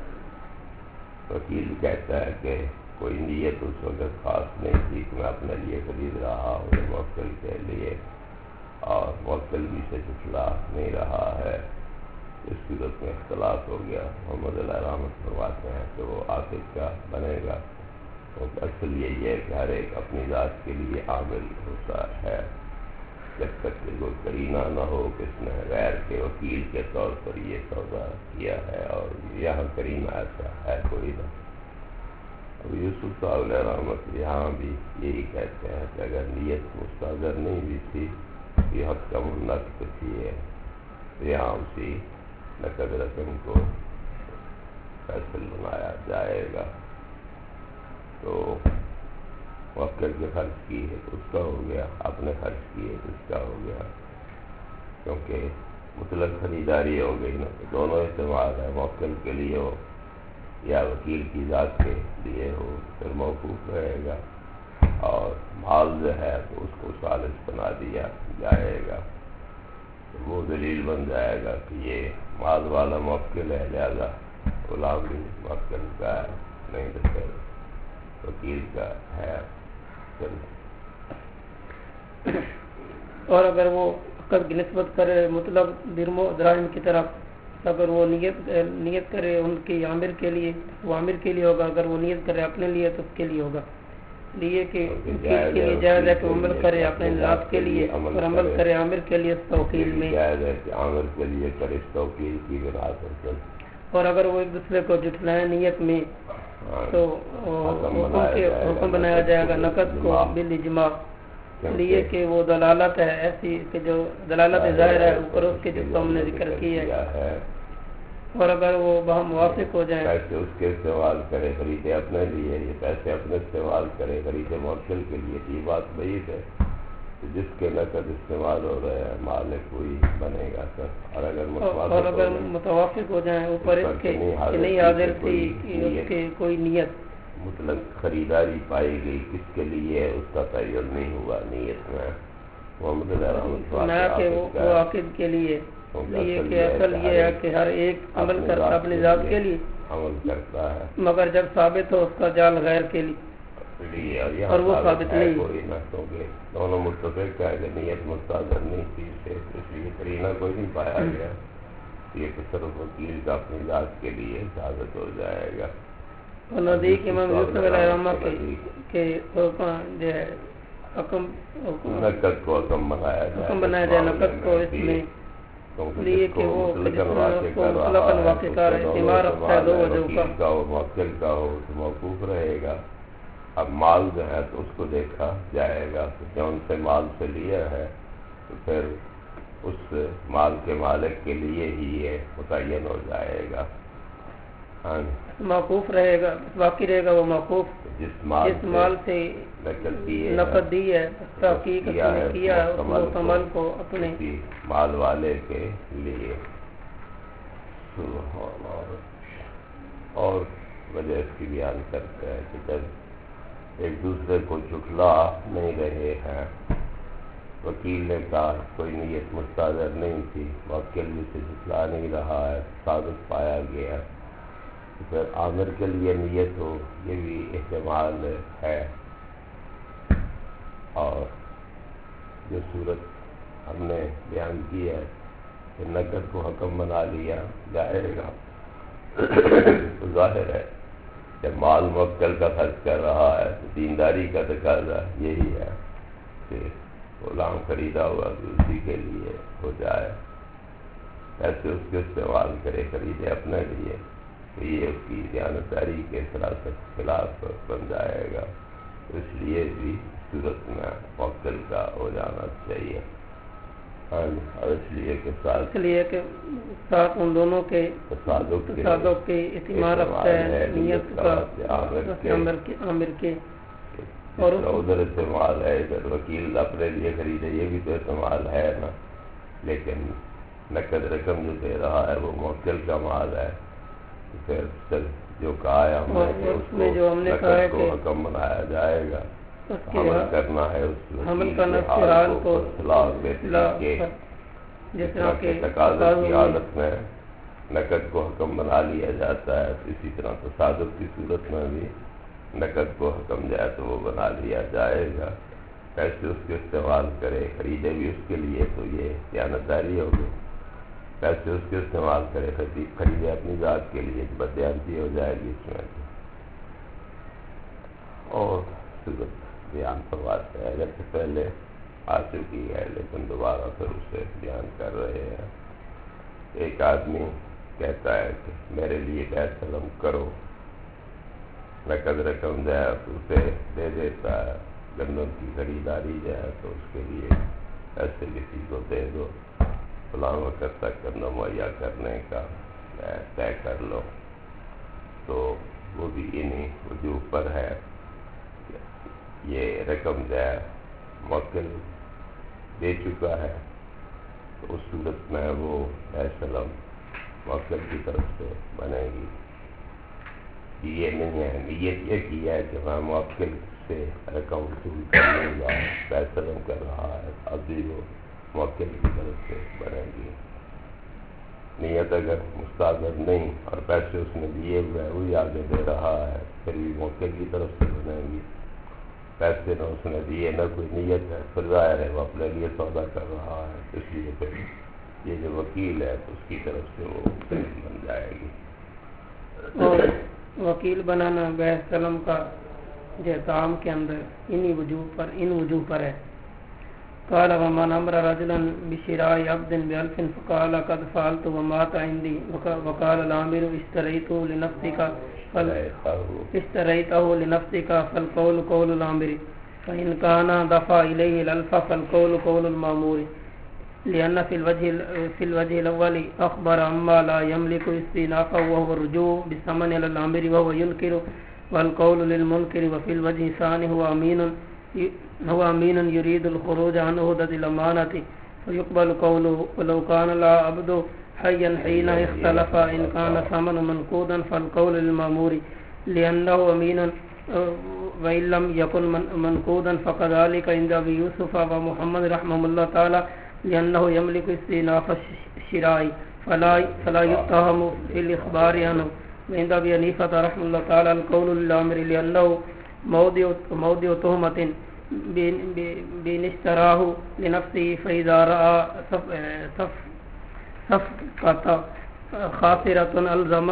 وکیل کہتا ہے کہ کوئی نیت اس وقت خاص نہیں تھی کہ میں اپنے لیے خرید رہا ہوں یا موکل کے لیے، اور موکل بھی سے جھٹلا نہیں رہا ہے، اس صورت میں اختلاف ہو گیا۔ محمد علیہ رحمت فرماتے ہیں کہ وہ عاقد کا بنے گا، اصل یہی ہے کہ ہر ایک اپنی ذات کے لیے عامل ہوتا ہے، جب تک کہ کوئی قرینہ نہ ہو کہ اس نے غیر کے وکیل کے طور پر یہ سودا کیا ہے، اور یہاں قرینہ ایسا ہے کوئی نہ۔ اب یوسف صاحب علیہ رحمت یہاں بھی یہی کہتے ہیں کہ اگر نیت مستحضر نہیں بھی تھی، یہ حق کا نقد تھی ہے، تو یہاں اسی نقد رقم کو فیصل بنایا جائے گا۔ تو موکل کے خرچ کی ہے تو اس کا ہو گیا، اپنے خرچ کیے تو اس کا ہو گیا، کیونکہ مطلق خریداری ہو گئی نا، تو دونوں استعمال ہے، موکل کے لیے ہو یا وکیل کی ذات کے لیے ہو پھر موقوف رہے گا، اور مال جو ہے تو اس کو ثالث بنا دیا جائے گا، تو وہ دلیل بن جائے گا کہ یہ مال والا موکل ہے، لہذا غلام بھی موکل کا ہے، نہیں تو پھر وکیل کا ہے۔ اور اگر وہ عقد کی نسبت کرے مطلب درہم و دراہم کی طرف، اگر وہ نیت کرے ان کی عامر کے لیے وہ عامر کے لیے ہوگا، اگر وہ نیت کرے اپنے لیے تو اس کے لیے ہوگا، لیے کہ وکیل کے لیے جائز ہے کہ عمل کرے اپنے ذات کے لیے اور عمل کرے عامر کے لیے اس توکیل میں، جائز ہے کہ عامر کے لیے کرے اس توکیل کی بنا پر۔ اور اگر وہ ایک دوسرے کو جھٹلائیں نیت میں تو حکم بنایا جائے گا نقد کو بالاجماع، لیے کہ وہ دلالت ہے ایسی کہ جو دلالت ظاہر ہے اوپر اس کے جس کو ہم نے ذکر کی ہے، اور اگر وہ بہم موافق ہو جائیں، پیسے اس کے استعمال کرے خریدے اپنے لیے، یہ پیسے اپنے استعمال کرے خریدے موکل کے لیے، یہ بات بعید ہے، جس کے نقد استعمال ہو رہے ہیں مالک وہی بنے گا سر۔ اور اگر متوافق ہو جائیں اوپر اس کے کہ نہیں حاضر تھی اس کے کوئی نیت، مطلق خریداری پائی گئی کس کے لیے اس کا تعین نہیں ہوا نیت میں، محمد علیہ رحمۃ کہ وہ عاقد کے لیے، یہ کہ اصل یہ ہے کہ ہر ایک عمل کرتا اپنی ذات کے لیے عمل کرتا ہے، مگر جب ثابت ہو اس کا جال غیر کے لیے، اور وہ ثابت نہیں کوئی نہ، کیونکہ دونوں متفق ہے کہ نیت مستحضر نہیں تھی، اس لیے قرینہ کوئی نہیں پایا گیا، یہ تصرف وکیل کا اپنی ذات کے لیے ثابت ہو جائے گا۔ اور نزدیک امام یوسف علیہ رحمۃ کے نقد کو حکم بنایا جائے نقد کو اس میں، لیے کہ وہ مطلقاً واقع کار اعتبار رکھتا ہے دو وجہ کا ہو موکل کا ہو تو موقوف رہے گا۔ اب مال جو ہے تو اس کو دیکھا جائے گا کہ جون سے مال سے لیا ہے تو پھر اس مال کے مالک کے لیے ہی یہ متعین ہو جائے گا، موقوف رہے گا، باقی رہے گا وہ موقوف جس مال سے نقد دی ہے تحقیق نے کیا اس مکمل کو اپنے مال والے کے لیے، اور وجہ اس کی بیان کرتے ہیں کہ جب ایک دوسرے کو جھٹلا نہیں رہے ہیں، وکیل نے کہا کوئی نیت مستحضر نہیں تھی، موکل بھی سے جھٹلا نہیں رہا ہے، ثابت پایا گیا، تو پھر عامر کے لیے نیت ہو، یہ بھی احتمال ہے۔ اور جو صورت ہم نے بیان کی ہے کہ نقد کو حکم بنا لیا جائے گا، تو ظاہر ہے جب مال موکل کا خرچ کر رہا ہے تو دینداری کا تقاضا یہی ہے کہ غلام خریدا ہوا بھی اسی کے لیے ہو جائے، ایسے اس کے استعمال کرے، خریدے اپنے لیے، تو یہ اس کی دیانتداری کے سراست خلاف بن جائے گا، تو اس لیے بھی صورت میں موکل کا ہو جانا چاہیے، اور اس لیے کہ ساتھ ان دونوں کے تصادق کے اہتمام رکھتا ہے نیت کا عامر کے، اور ادھر استعمال ہے، ادھر وکیل اپنے لیے خریدے، یہ بھی تو استعمال ہے نا، لیکن نقد رقم جو دے رہا ہے وہ موکل کا مال ہے، پھر جو کہا ہے ہم نے جو ہم نے کہا ہے کہ حکم بنایا جائے گا، حمل کرنا ہے اس حمل کرنا استحال کو جس طرح کے تقاضے کی حالت میں نقد کو حکم بنا لیا جاتا ہے، تو اسی طرح تصادق کی صورت میں بھی نقد کو حکم جائے تو وہ بنا لیا جائے گا، پیسے اس کے استعمال کرے، خریدے بھی اس کے لیے، تو یہ دیانتداری ہوگی، پیسے اس کے استعمال کرے، خریدے اپنی ذات کے لیے، بدیانتی ہو جائے گی اس میں، اور صورت بیان فرماتے ہیں، اگر سے پہلے آ چکی ہے لیکن دوبارہ پھر اسے بیان کر رہے ہیں۔ ایک آدمی کہتا ہے کہ میرے لیے بیع سلم کرو، نقد رقم جو ہے اسے دے دیتا ہے، گندم کی خریداری جو ہے تو اس کے لیے ایسے کسی کو دے دو، فلاں وقت تک گندم مہیا کرنے کا طے کر لو، تو وہ بھی انہی وجوہ پر ہے، یہ رقم جو ہے موکل دے چکا ہے، تو اس صورت میں وہ بیع سلم موکل کی طرف سے بنے گی۔ یہ نہیں ہے، نیت یہ کی ہے کہ میں موکل سے رقم وصول کر لوں گا، بیع سلم کر رہا ہے، اب بھی وہ موکل کی طرف سے بنے گی۔ نیت اگر مستحضر نہیں اور پیسے اس نے دیے ہوئے ہیں وہی آگے دے رہا ہے، پھر بھی موکل کی طرف سے بنے گی۔ پیسے نہ اس نے دیے، نہ کوئی نیت ہے، پھر ظاہر ہے وہ اپنے لیے سودا کر رہا ہے، اس لیے پھر یہ جو وکیل ہے تو اس کی طرف سے وہ بن جائے گی۔ اور وکیل بنانا بیع سلم کا جہتام کے اندر ان وجوہ پر ہے۔ قال ومن امر رجلا بشراء عبد ب1000 فقال قد فعلت ومات عندي وقال الامر اشتريته لنفسك فالقول قول الامر فإن كان دفع إليه الألف فالقول قول المأمور لأن في الوجه الأول أخبر عما لا يملك استئنافه وهو الرجوع بالثمن إلى الامر وهو ينكر والقول للمنكر، وفي الوجه الثاني هو أمين يريد الخروج عن عهدة الأمانة فيقبل قوله ولو كان لا عبد حيا حين اختلف إن كان ثمن منقودا فالقول للمأمور لأنه أمين وإن لم يكن منقودا فكذلك عند أبي يوسف ومحمد رحمه الله تعالى لأنه يملك استئناف الشراء فلا يتهم في الإخبار عنه، وعند أبي حنيفة رحمه الله تعالى القول للأمر لأنه موضع تهمة بإن اشتراه لنفسه فإذا رأى صفقة خاسرة ألزم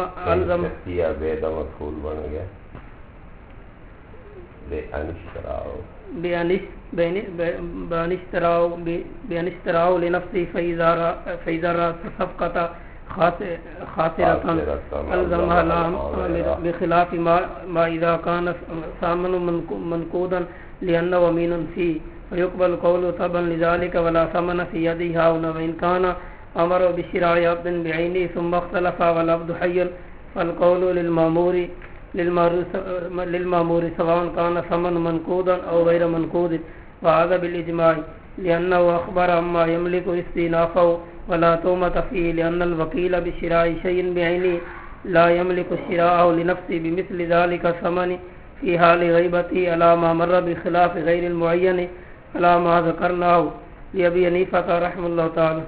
بأن اشتراه لنفسه فإذا رأى صفقة خاسرة ألزمها الأمر بخلاف ما إذا كان ثمن منقودا لأنه أمين فيه فيقبل قوله طبعا لذلك ولا ثمن في يده هنا، وإن كان أمر بشراء عبد بعينه ثم اختلف والعبد حي فالقول للمامور سواء كان ثمن منقودا أو غير منقود، وهذا بالإجماع لأنه أخبر عما يملك استئنافه ولا تهمة فيه، لأن الوكيل بشراء شيء بعينه لا يملك شراءه لنفسه بمثل ذلك الثمن في حال غيبته على ما مر بخلاف غير المعين على ما ذكرناه لأبي حنیفہ رحمہ اللہ تعالی.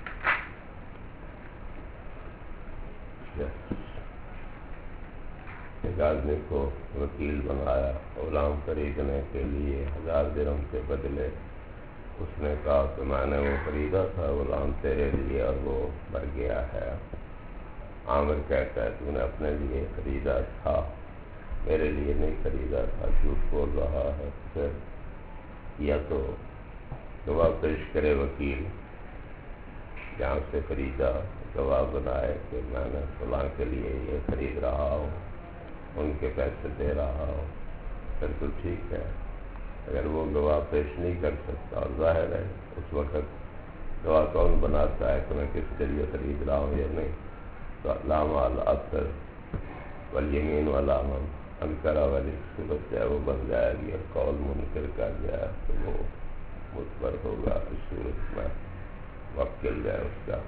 ایک آدمی کو وکیل بنایا غلام خریدنے کے لیے 1000 درہم کے بدلے. اس نے کہا کہ میں نے وہ خریدا تھا غلام تیرے لیے اور وہ مر گیا ہے. عامر کہتا ہے تو نے اپنے لیے خریدا تھا، میرے لیے نہیں خریدا تھا، جھوٹ بول رہا ہے. پھر یا تو گواہ پیش کرے وکیل جہاں سے خریدا، گواہ بنائے کہ میں نے فلاں کے لیے یہ خرید رہا ہوں، ان کے پیسے دے رہا ہوں، پھر تو ٹھیک ہے. اگر وہ گواہ پیش نہیں کر سکتا اور ظاہر ہے اس وقت گواہ کون بناتا ہے کہ میں کس کے لیے خرید رہا ہوں یا نہیں، تو علامہ الاکثر والیمین علامہ انکرا والی صورت ہے وہ بن جائے گی، اور قول منکر کا جائے تو وہ متبر ہوگا. اس صورت میں وکیل جائے اس کا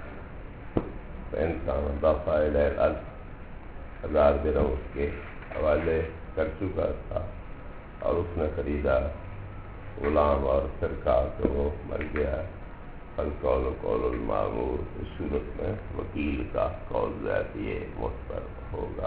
انسان دفاع الالف 1000 درہم اس کے حوالے کر چکا تھا اور اس نے خریدا غلام اور پھر کہا کہ وہ مر گیا. القول قول المامور، اس صورت میں وکیل کا قول ذات یہ متبر ہوگا.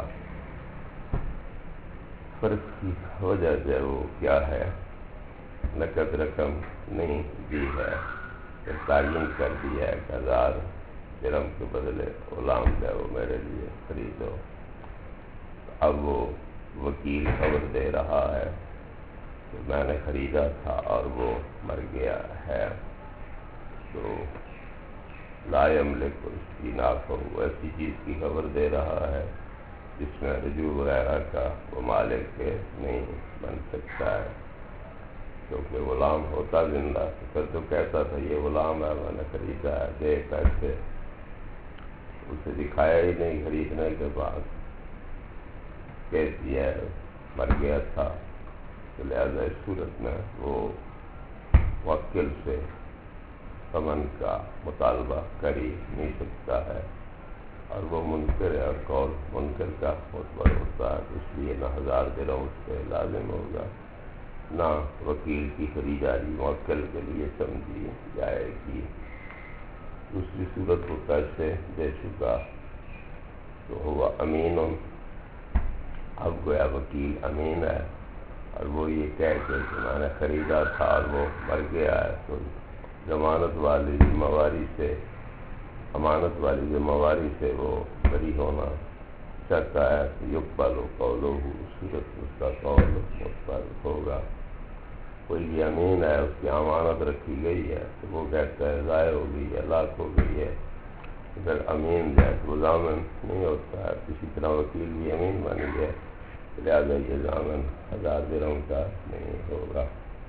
فرق کی وجہ جو وہ کیا ہے، نقد رقم نہیں دی ہے، تعین کر دی ہے کہ 1000 درہم کے بدلے غلام جو وہ میرے لیے خریدو. اب وہ وکیل خبر دے رہا ہے کہ میں نے خریدا تھا اور وہ مر گیا ہے، تو لا یملک استئناف ہو، ایسی چیز کی خبر دے رہا ہے جس میں رجوع وغیرہ کا وہ مالک کے نہیں بن سکتا ہے. کیونکہ غلام ہوتا زندہ تو پھر تو کہتا تھا یہ غلام ہے میں نے خریدا ہے، دے پیسے. اسے دکھایا ہی نہیں خریدنے کے بعد، کہہ دیا مر گیا تھا. تو لہذا اس صورت میں وہ موکل سے ثمن کا مطالبہ کر ہی نہیں سکتا ہے، اور وہ منکر ہے اور قول منکر کا متبر ہوتا ہے. اس لیے نہ 1000 درہم اس پہ لازم ہوگا، نہ وکیل کی خریداری موکل کے لیے سمجھی جائے گی. دوسری صورت وہ پیسے دے چکا تو ہوا امین. اب گویا وکیل امین ہے اور وہ یہ کہہ کے کہ میں نے خریدا تھا اور وہ مر گیا ہے، تو ضمانت والی ذمہ واری سے، امانت والی ذمہ واری سے وہ بری ہونا چاہتا ہے. یقبل قولہ، صورت اس کا قول متبر ہوگا. کوئی بھی امین ہے، اس کی امانت رکھی گئی ہے تو وہ کہتا ہے ضائع ہو گئی ہے، ہلاک ہو گئی ہے، اگر امین جائے تو وہ ضامن نہیں ہوتا ہے. اسی طرح وکیل بھی امین بن گیا، لہٰذا یہ ضامن 1000 درہم کا نہیں ہوگا.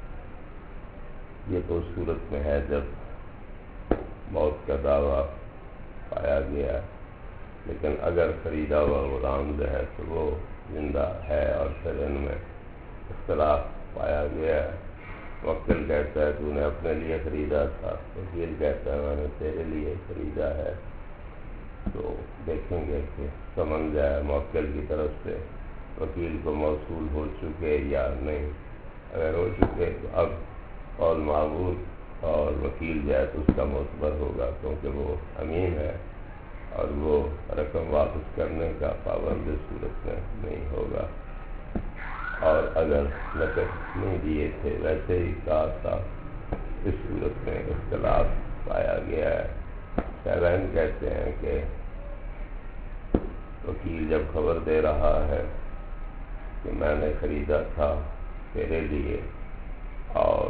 یہ تو اس صورت میں ہے جب موت کا دعویٰ پایا گیا. لیکن اگر خریدا ہوا غلام جو ہے تو وہ زندہ ہے اور پھر ان میں اختلاف پایا گیا ہے. موکل کہتا ہے تو نے اپنے لیے خریدا تھا، وکیل کہتا ہے میں نے تیرے لیے خریدا ہے. تو دیکھیں گے کہ ثمن جو ہے موکل کی طرف سے وکیل کو موصول ہو چکے یا نہیں. اگر ہو چکے تو اب قول معبود اور وکیل جو ہے تو اس کا معتبر ہوگا، کیونکہ وہ امین ہے اور وہ رقم واپس کرنے کا پابند اس صورت میں نہیں ہوگا. اور اگر نقد نہیں دیے تھے ویسے ہی کہا تھا، اس صورت میں اختلاف پایا گیا ہے. شیخین کہتے ہیں کہ وکیل جب خبر دے رہا ہے کہ میں نے خریدا تھا تیرے لیے اور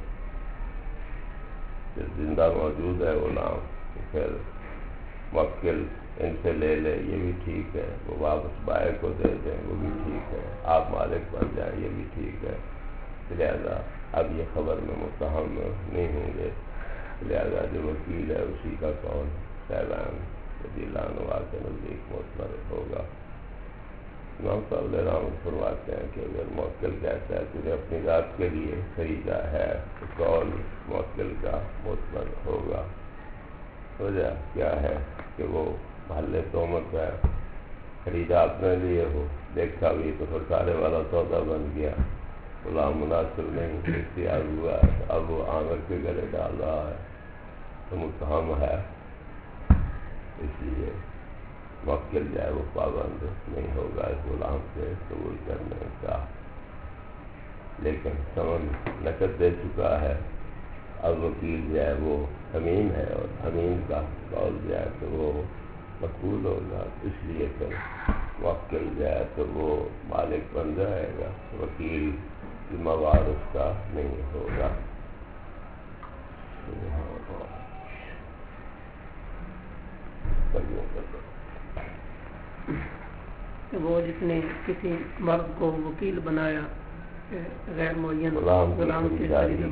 زندہ موجود ہے غلام، تو پھر موکل ان سے لے لے یہ بھی ٹھیک ہے، وہ واپس بائے کو دے دیں وہ بھی ٹھیک ہے، آپ مالک بن جائیں یہ بھی ٹھیک ہے. لہذا اب یہ خبر میں متہم نہیں ہوں گے. لہذا جو وکیل ہے اسی کا قول شیخین رضی اللہ عنہ کے نزدیک معتبر ہوگا۔ امام صاحب رحمۃ فرماتے ہیں کہ اگر موکل کہتا ہے تجھے اپنی ذات کے لیے خریدا ہے تو قول موکل کا معتبر ہوگا۔ وجہ کیا ہے کہ وہ محل تہمت ہے، خریدا اپنے لیے ہو، دیکھا بھی تو پھر سارے والا سودا بن گیا، غلام مناسب نہیں اختیار ہوا ہے، اب وہ عامر کے گلے ڈال رہا ہے تو متہم ہے، اس لیے موکل جو ہے وہ پابند نہیں ہوگا اس غلام سے قبول کرنے کا۔ لیکن ثمن نقد دے چکا ہے، اب وکیل جو ہے وہ امین ہے، اور امین کا قول جو ہے تو وہ مقبول ہوگا، اس لیے پھر موکل جو ہے تو وہ مالک بن جائے گا، وکیل ذمہ وار اس کا نہیں ہوگا۔ وہ جس نے کسی مرد کو وکیل بنایا غیر معین غلام کے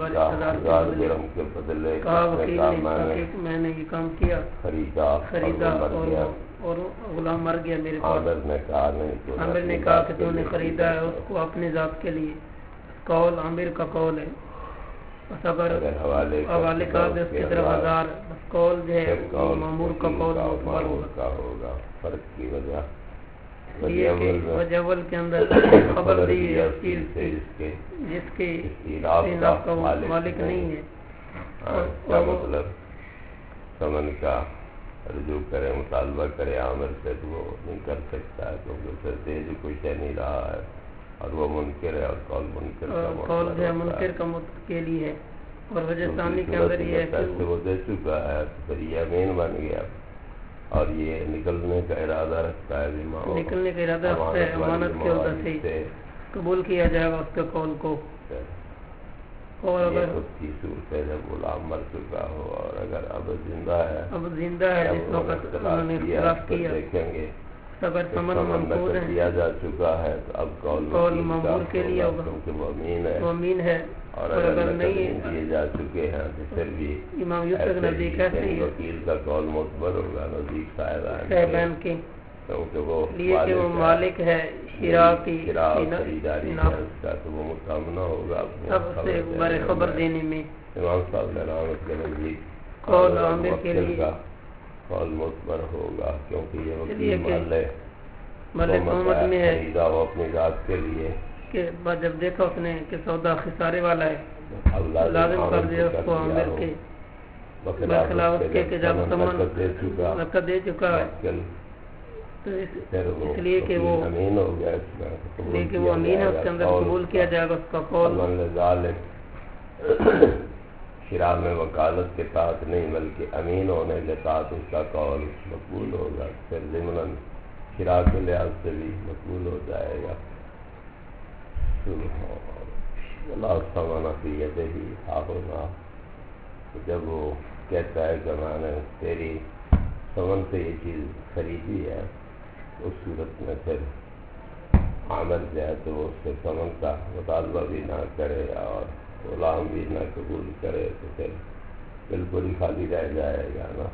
بدلے کہا وکیل نے میں نے یہ کام کیا، خریدا اور غلام مر گیا میرے پاس۔ عامر نے کہا کہ تو نے خریدا ہے اس کو اپنے ذات کے لیے، قول عامر کا قول ہے، بس اگر حوالے کا اس کی طرف ہزار، بس قول جو ہے مامور کا قول معتبر ہوگا۔ فرق کی وجہ وجول کے اندر خبر دی ہے اس چیز کی جس کے انعام کا مالک نہیں ہے، کیا مطلب ثمن کا رجوع کرے، مطالبہ کرے عامر سے تو وہ نہیں کر سکتا ہے، کیونکہ اسے دے جو کوئی شے نہیں رہا ہے، اور وہ منکر ہے، اور قول منکر کا کے لیے ہے، اور وجہ ثانی کے اندر یہ ہے کہ وہ دے چکا ہے تو پھر یہ امین بن گیا، اور یہ نکلنے کا ارادہ رکھتا ہے، نکلنے کا ارادہ رکھتا ہے، امانت کے عہدہ سے قبول کیا جائے گا اس کے قول کو۔ اور اگر خود کی صورت ہے جب غلام مر چکا ہو، اور اگر اب زندہ ہے جس وقت انہوں نے اختلاف کیا، دیکھیں گے اگر ثمن منقول ہے دیا جا چکا ہے تو اب قول مامور کے لیے ہوگا، کیونکہ وہ امین ہے، اور اگر نہیں دیے جا چکے ہیں تو پھر بھی امام یوسف کے نزدیک ایسے ہی وکیل کا قول معتبر ہوگا نزدیک صاحبان کے، کیونکہ وہ لیے وہ مالک ہے شراء کی خریداری ہے اس کا، تو وہ متمنا ہوگا سب سے بڑے خبر دینے میں۔ امام صاحب رحمۃ کے نزدیک قول عامر کے لیے قول معتبر ہوگا، کیونکہ یہ وکیل محل تہمت میں ہے، خریدا وہ اپنی ذات کے لیے کہ جب دیکھا اس نے کہ سودا خسارے والا ہے، لازم کر دیا اس کو عامر کے برخلاف اس کے کہ جب ثمن نقد دے چکا ہے تو اس لیے کہ وہ امین ہو گیا، وہ امین ہے، اس کے اندر قبول کیا جائے گا اس کا قول۔ شراء میں وکالت کے ساتھ نہیں بلکہ امین ہونے کے ساتھ اس کا قول مقبول ہوگا، پھر ضمن شراء کے لحاظ سے بھی مقبول ہو جائے گا۔ اللہ سمانا فی یدہ ہاہنا، جب وہ کہتا ہے کہ میں نے تیری ثمن سے یہ چیز خریدی ہے، اس صورت میں پھر عامر جو ہے تو اس سے ثمن کا مطالبہ بھی نہ کرے اور غلام بھی نہ قبول کرے، تو پھر بالکل ہی خالی رہ جائے گا نا۔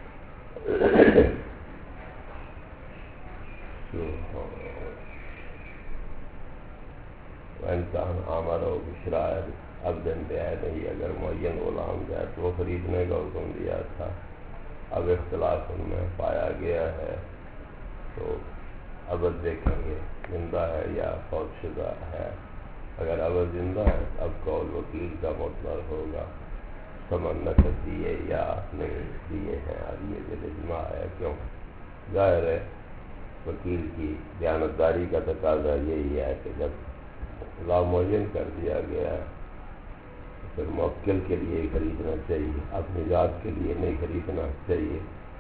انسان عامر ہو بشرائے اب دن دیا نہیں، اگر معین غلام جائے تو وہ خریدنے کا حکم دیا تھا، اب اختلاف ان میں پایا گیا ہے، تو اب دیکھیں گے زندہ ہے یا فوت شدہ ہے۔ اگر اب زندہ ہے اب قول وکیل کا معتبر ہوگا، ثمن نقد دیے یا نہیں دیے ہیں، اب یہ دل اجماع ہے، کیوں ظاہر ہے وکیل کی دیانتداری کا تقاضا یہی ہے کہ جب معین کر دیا گیا ہے پھر موکل کے لیے خریدنا چاہیے، اپنی ذات کے لیے نہیں خریدنا چاہیے۔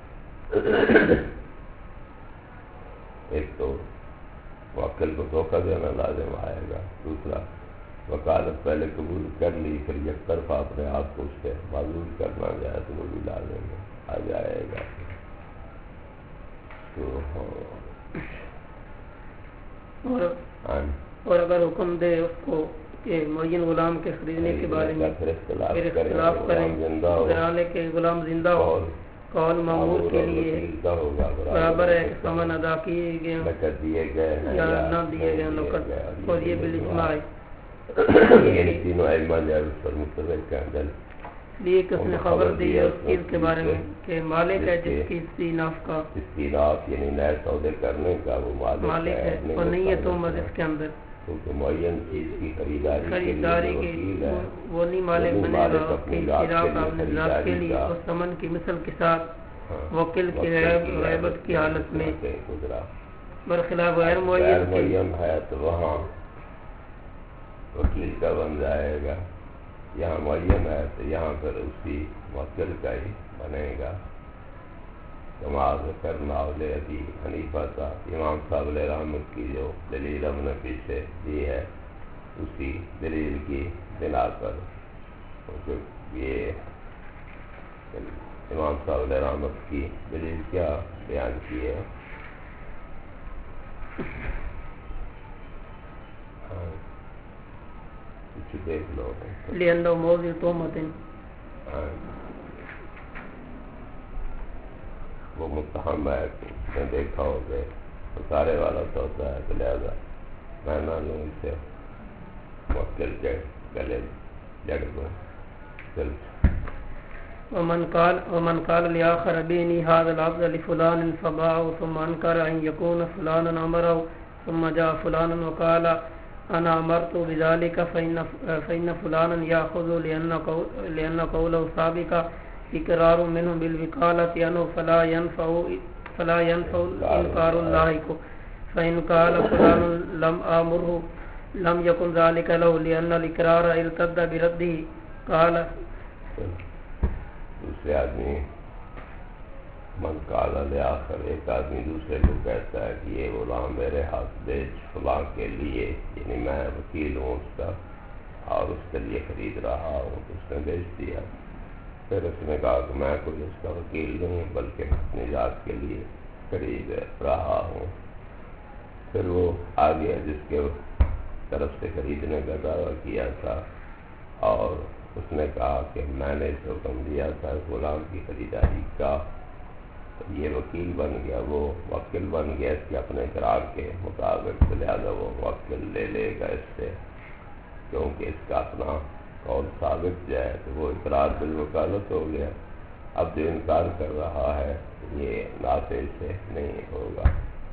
ایک تو موکل کو دھوکہ دینا لازم آئے گا، دوسرا وکالت پہلے قبول کر لی پھر یک طرفہ اپنے آپ کو اس سے معذور کرنا جائے تو وہ بھی لازم آ جائے گا۔ اور اگر حکم دے اس کو کہ معین غلام کے خریدنے کے بارے میں پھر اختلاف کریں، حالے کے غلام زندہ ہو قول معمول کے لیے برابر ہے کہ ثمن ادا کیے گئے یا نہ دیے گئے نقد، اور یہ بالاجماع ہے لیے کہ اس نے خبر دی ہے اس چیز کے بارے میں کہ مالک ہے جس کی استیناف کا یعنی نئے سودے کرنے کا وہ مالک ہے، اور نہیں ہے تو اس کے اندر کیونکہ معین چیز کی خریداری کی وہ نہیں مالک بنے گا اس کی اشتراء کا اپنے ذات کے لیے اس ثمن کی مثل کے ساتھ وکیل کی غیبت کی حالت میں برخلاف غیر معین ہے تو وہاں وکیل کا بن جائے گا، یہاں معین ہے تو یہاں پر اسی وکیل کا ہی بنے گا۔ نماز کرنا علیہ ابی حنیفہ تھا، امام صاحب علیہ رحمت کی جو دلیل ہم نے پیچھے دی ہے اسی دلیل کی بنا پر یہ امام صاحب علیہ رحمت کی دلیل کیا بیان کی ہے؟ کچھ دیکھ لو لِأَنَّهُ مَوْضِعُ تُهْمَةٍ، وہ متہم ہے، میں دیکھا ہوں کہ سارے والا تو ہوتا ہے تو لہذا میں نہ لوں اسے موکل کے گلے جڑ دوں۔ ومن قال لآخر بيني هذا العبد لفلان فباعه ثم أنكر أن يكون فلانا أمره ثم جاء فلان وقال أنا أمرت بذلك فإن فلانا يأخذ لأن قوله سابق إقرار منه بالوكالة أنه فلا ينفع إنكار اللاحق، فإن قال فلان لم آمره لم يكن ذلك له لأن الإقرار ارتد برده۔ قال دوسرے آدمی من قال لآخر، ایک آدمی دوسرے کو کہتا ہے کہ یہ غلام میرے ہاتھ بیچ فلاں کے لیے، یعنی میں وکیل ہوں اس کا اور اس کے لیے خرید رہا ہوں، تو اس نے بیچ دیا۔ پھر اس نے کہا کہ میں کوئی اس کا وکیل نہیں بلکہ اپنی ذات کے لیے خرید رہا ہوں۔ پھر وہ آ گیا جس کے طرف سے خریدنے کا دعویٰ کیا تھا اور اس نے کہا کہ میں نے اس حکم دیا تھا غلام کی خریداری کا، یہ وکیل بن گیا، وہ موکل بن گیا اس کے اپنے اقرار کے مطابق، لہٰذا وہ موکل لے لے گا اس سے، کیونکہ اس کا اپنا قول ثابت جائے تو وہ اقرار بالوکالت ہو گیا۔ اب جو انکار کر رہا ہے یہ نافع سے نہیں ہوگا۔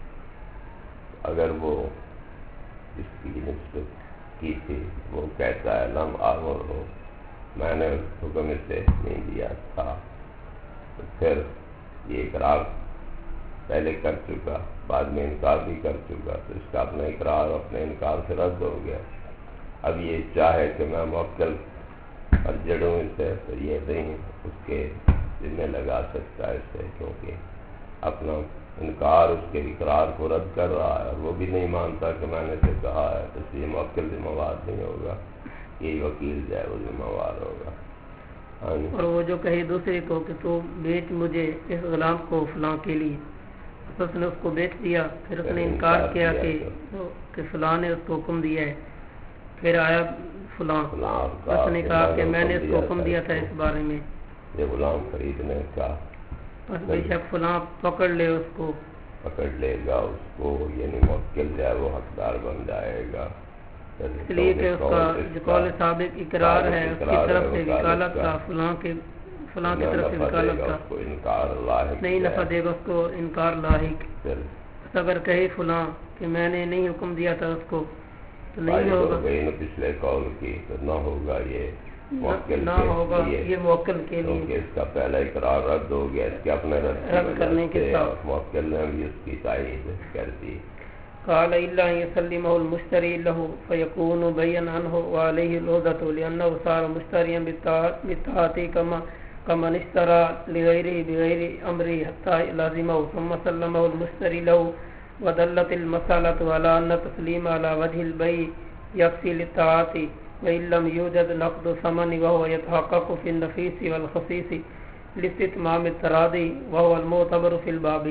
اگر وہ جس کی نسبت کی تھی وہ کہتا ہے لم آمر ہو، میں نے حکم اسے نہیں دیا تھا، تو پھر یہ اقرار پہلے کر چکا بعد میں انکار بھی کر چکا، تو اس کا اپنا اقرار اپنے انکار سے رد ہو گیا۔ اب یہ چاہے کہ میں موکل پر جڑوں اسے تو یہ نہیں اس کے ذمہ لگا سکتا ہے اسے، کیونکہ اپنا انکار اس کے اقرار کو رد کر رہا ہے اور وہ بھی نہیں مانتا کہ میں نے اسے کہا ہے، تو اس لیے موکل ذمہ وار نہیں ہوگا، یہی وکیل جو ہے وہ ذمہ وار ہوگا۔ اور وہ جو کہے دوسرے کو کہ تو بیچ مجھے اس غلام کو فلاں کے لیے، تو اس نے اس کو بیچ دیا، پھر اس نے انکار کیا کہ فلاں نے اس کو حکم دیا ہے، پھر آیا فلاں اس نے کہا کہ میں نے اس کو حکم دیا تھا اس بارے میں، یہ غلام خریدنے کا، بس بے شک فلاں پکڑ لے اس کو، پکڑ لے گا اس کو، یعنی موکل جو ہے وہ حقدار بن جائے گا، اس لیے کہ اس کا جو قول سابق اقرار ہے اس کی طرف سے وکالت کا، فلاں کی طرف سے وکالت کا نہیں نفع دے گا اس کو انکار لاحق۔ اگر کہے فلاں کہ میں نے نہیں حکم دیا تھا اس کو تو نہیں ہوگا، پچھلے قول کی تو نہ ہوگا، یہ نہ ہوگا یہ موکل کے لیے، اس کا پہلا اقرار رد ہو گیا، اس کے اپنے رد کرنے کے ساتھ موکل نے بھی اس کی تائید کر دی۔ قال إلا أن يسلمه المشتري له فيكون بينا عنه وعليه العودة لأنه صار مشتريا بالطاعة كمن اشترى لغيره بغير أمره حتى لازمه ثم سلمه المشتري له، ودلت المسألة على أن التسليم على وجه البيع يكفي للطاعة وإن لم يوجد نقد ثمن وهو يتحقق في النفيس والخصيص لاستتمام التراضي وهو المعتبر في الباب۔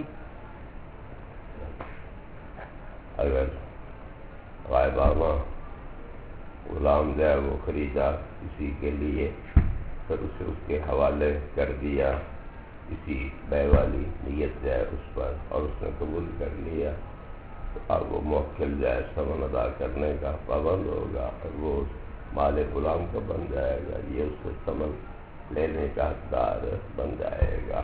اگر غائبانہ غلام جو ہے وہ خریدا کسی کے لیے، پھر اسے اس کے حوالے کر دیا اسی بے والی نیت جائے اس پر اور اس نے قبول کر لیا تو اب وہ موکل جائے ثمن ادا کرنے کا پابند ہوگا اور وہ مال غلام کا بن جائے گا، یہ اس سے ثمن لینے کا حقدار بن جائے گا۔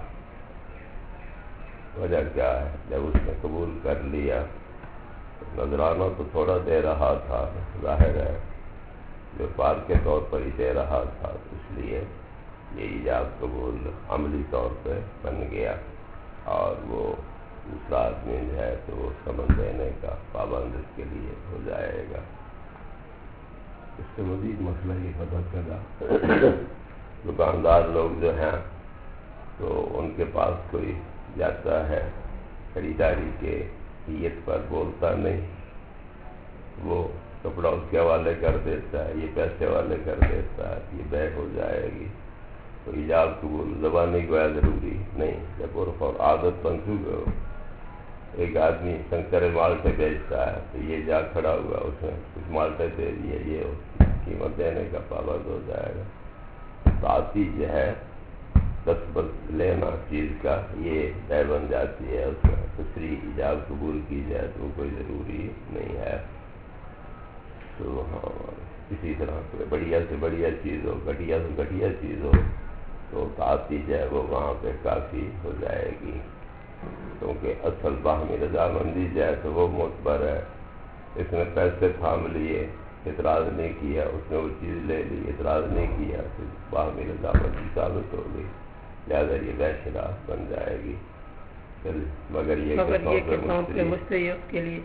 وجہ کیا ہے؟ جب اس نے قبول کر لیا نذرانہ تو تھوڑا دے رہا تھا، ظاہر ہے وفار کے طور پر ہی دے رہا تھا، اس لیے یہ ایجاب قبول عملی طور پہ بن گیا اور وہ دوسرا آدمی جو ہے تو وہ ثمن دینے کا پابند اس کے لیے ہو جائے گا۔ اس سے مزید مسئلہ یہ پتہ چلا دکاندار لوگ جو ہیں تو ان کے پاس کوئی جاتا ہے خریداری کے نیت پر بولتا نہیں، وہ کپڑا اس کے حوالے کر دیتا ہے، یہ پیسے والے کر دیتا ہے، یہ بے ہو جائے گی تو ایجاب قبول زبانی گویا ضروری نہیں۔ جب عرف اور عادت بن چکے ہو، ایک آدمی شنکر مالٹے بیچتا ہے تو یہ جا کھڑا ہوا، اس نے کچھ مالٹے دے دیے، یہ اس کی قیمت دینے کا پابند ہو جائے گا۔ تعطی جو ہے دستبرد لینا چیز کا یہ بے بن جاتی ہے، اس میں دوسری ایجاب قبول کی جائے تو کوئی ضروری نہیں ہے۔ تو ہاں اسی طرح بڑھیا سے بڑھیا چیز ہو، گھٹیا سے گھٹیا چیز ہو تو تعطی جو ہے وہ وہاں پہ کافی ہو جائے گی، کیونکہ اصل باہمی رضامندی جو ہے تو وہ معتبر ہے۔ اس نے پیسے تھام لیے، اعتراض نہیں کیا، اس نے وہ چیز لے لی، اعتراض نہیں کیا، تو باہمی رضامندی ثابت ہوگی، لہٰذا یہ بے شرح بن جائے گی۔ مگر یہ کہ مشتری اس کے لیے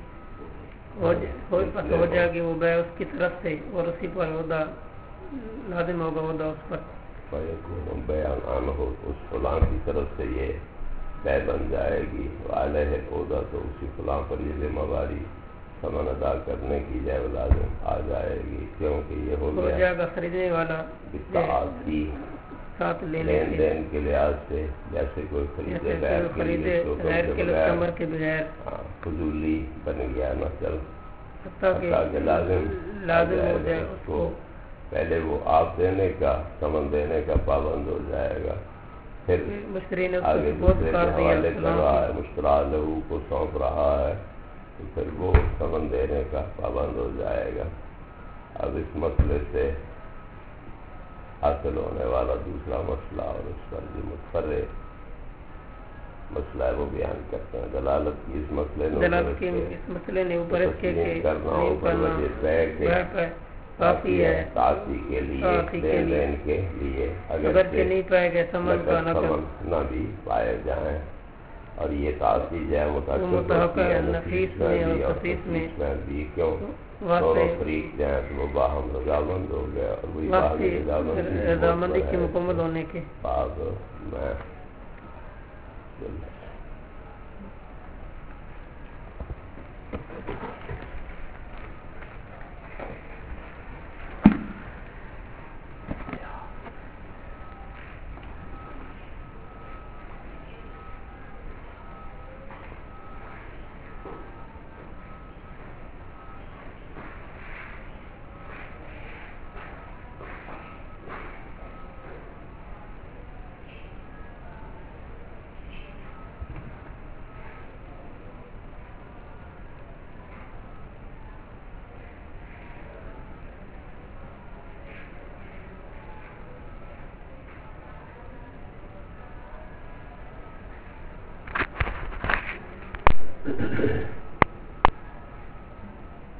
ہو جائے گی وہ بے اس کی طرف سے اور اسی پر ہوگا لازم ہوگا ہوگا اس پر بیان آن ہو اس فلاں کی طرف سے یہ بے بن جائے گی، علیہ عہدہ تو اسی فلاں پر یہ ذمہ داری ثمن ادا کرنے کی جائے لازم آ جائے گی، کیونکہ یہ ہو جائے گا خریدنے والا تعدی ساتھ لین دین کے لحاظ سے، جیسے کوئی خریدے غیر کے بغیر فضولی بن گیا مثلا، کہ لازم ہو جائے اس کو پہلے وہ آپ دینے کا ثمن دینے کا پابند ہو جائے گا، پھر مشتری نے آگے دوسرے کے حوالے کر رہا ہے، مشترا لہو کو سونپ رہا ہے تو پھر وہ ثمن دینے کا پابند ہو جائے گا۔ اب اس مسئلے سے حاصل ہونے والا دوسرا مسئلہ اور اس پر جو متفرع مسئلہ ہے وہ بیان کرتے ہیں۔ دلالت کی اس مسئلے نے اوپر اس کے کرنا اوپر وجہ بے کافی ہے تعطی کے لیے لین دین کے لیے، اگر کہ نہیں پائے گئے ثمن نہ بھی پائے جائیں، اور یہ تعطی جو ہے متحقق ہے نفیس میں اور خصیص میں بھی، کیوں دونوں فریق جو ہیں تو وہ باہم رضامند ہو گیا، اور وہی باہمی رضامندی کے مکمل ہونے کے بعد میں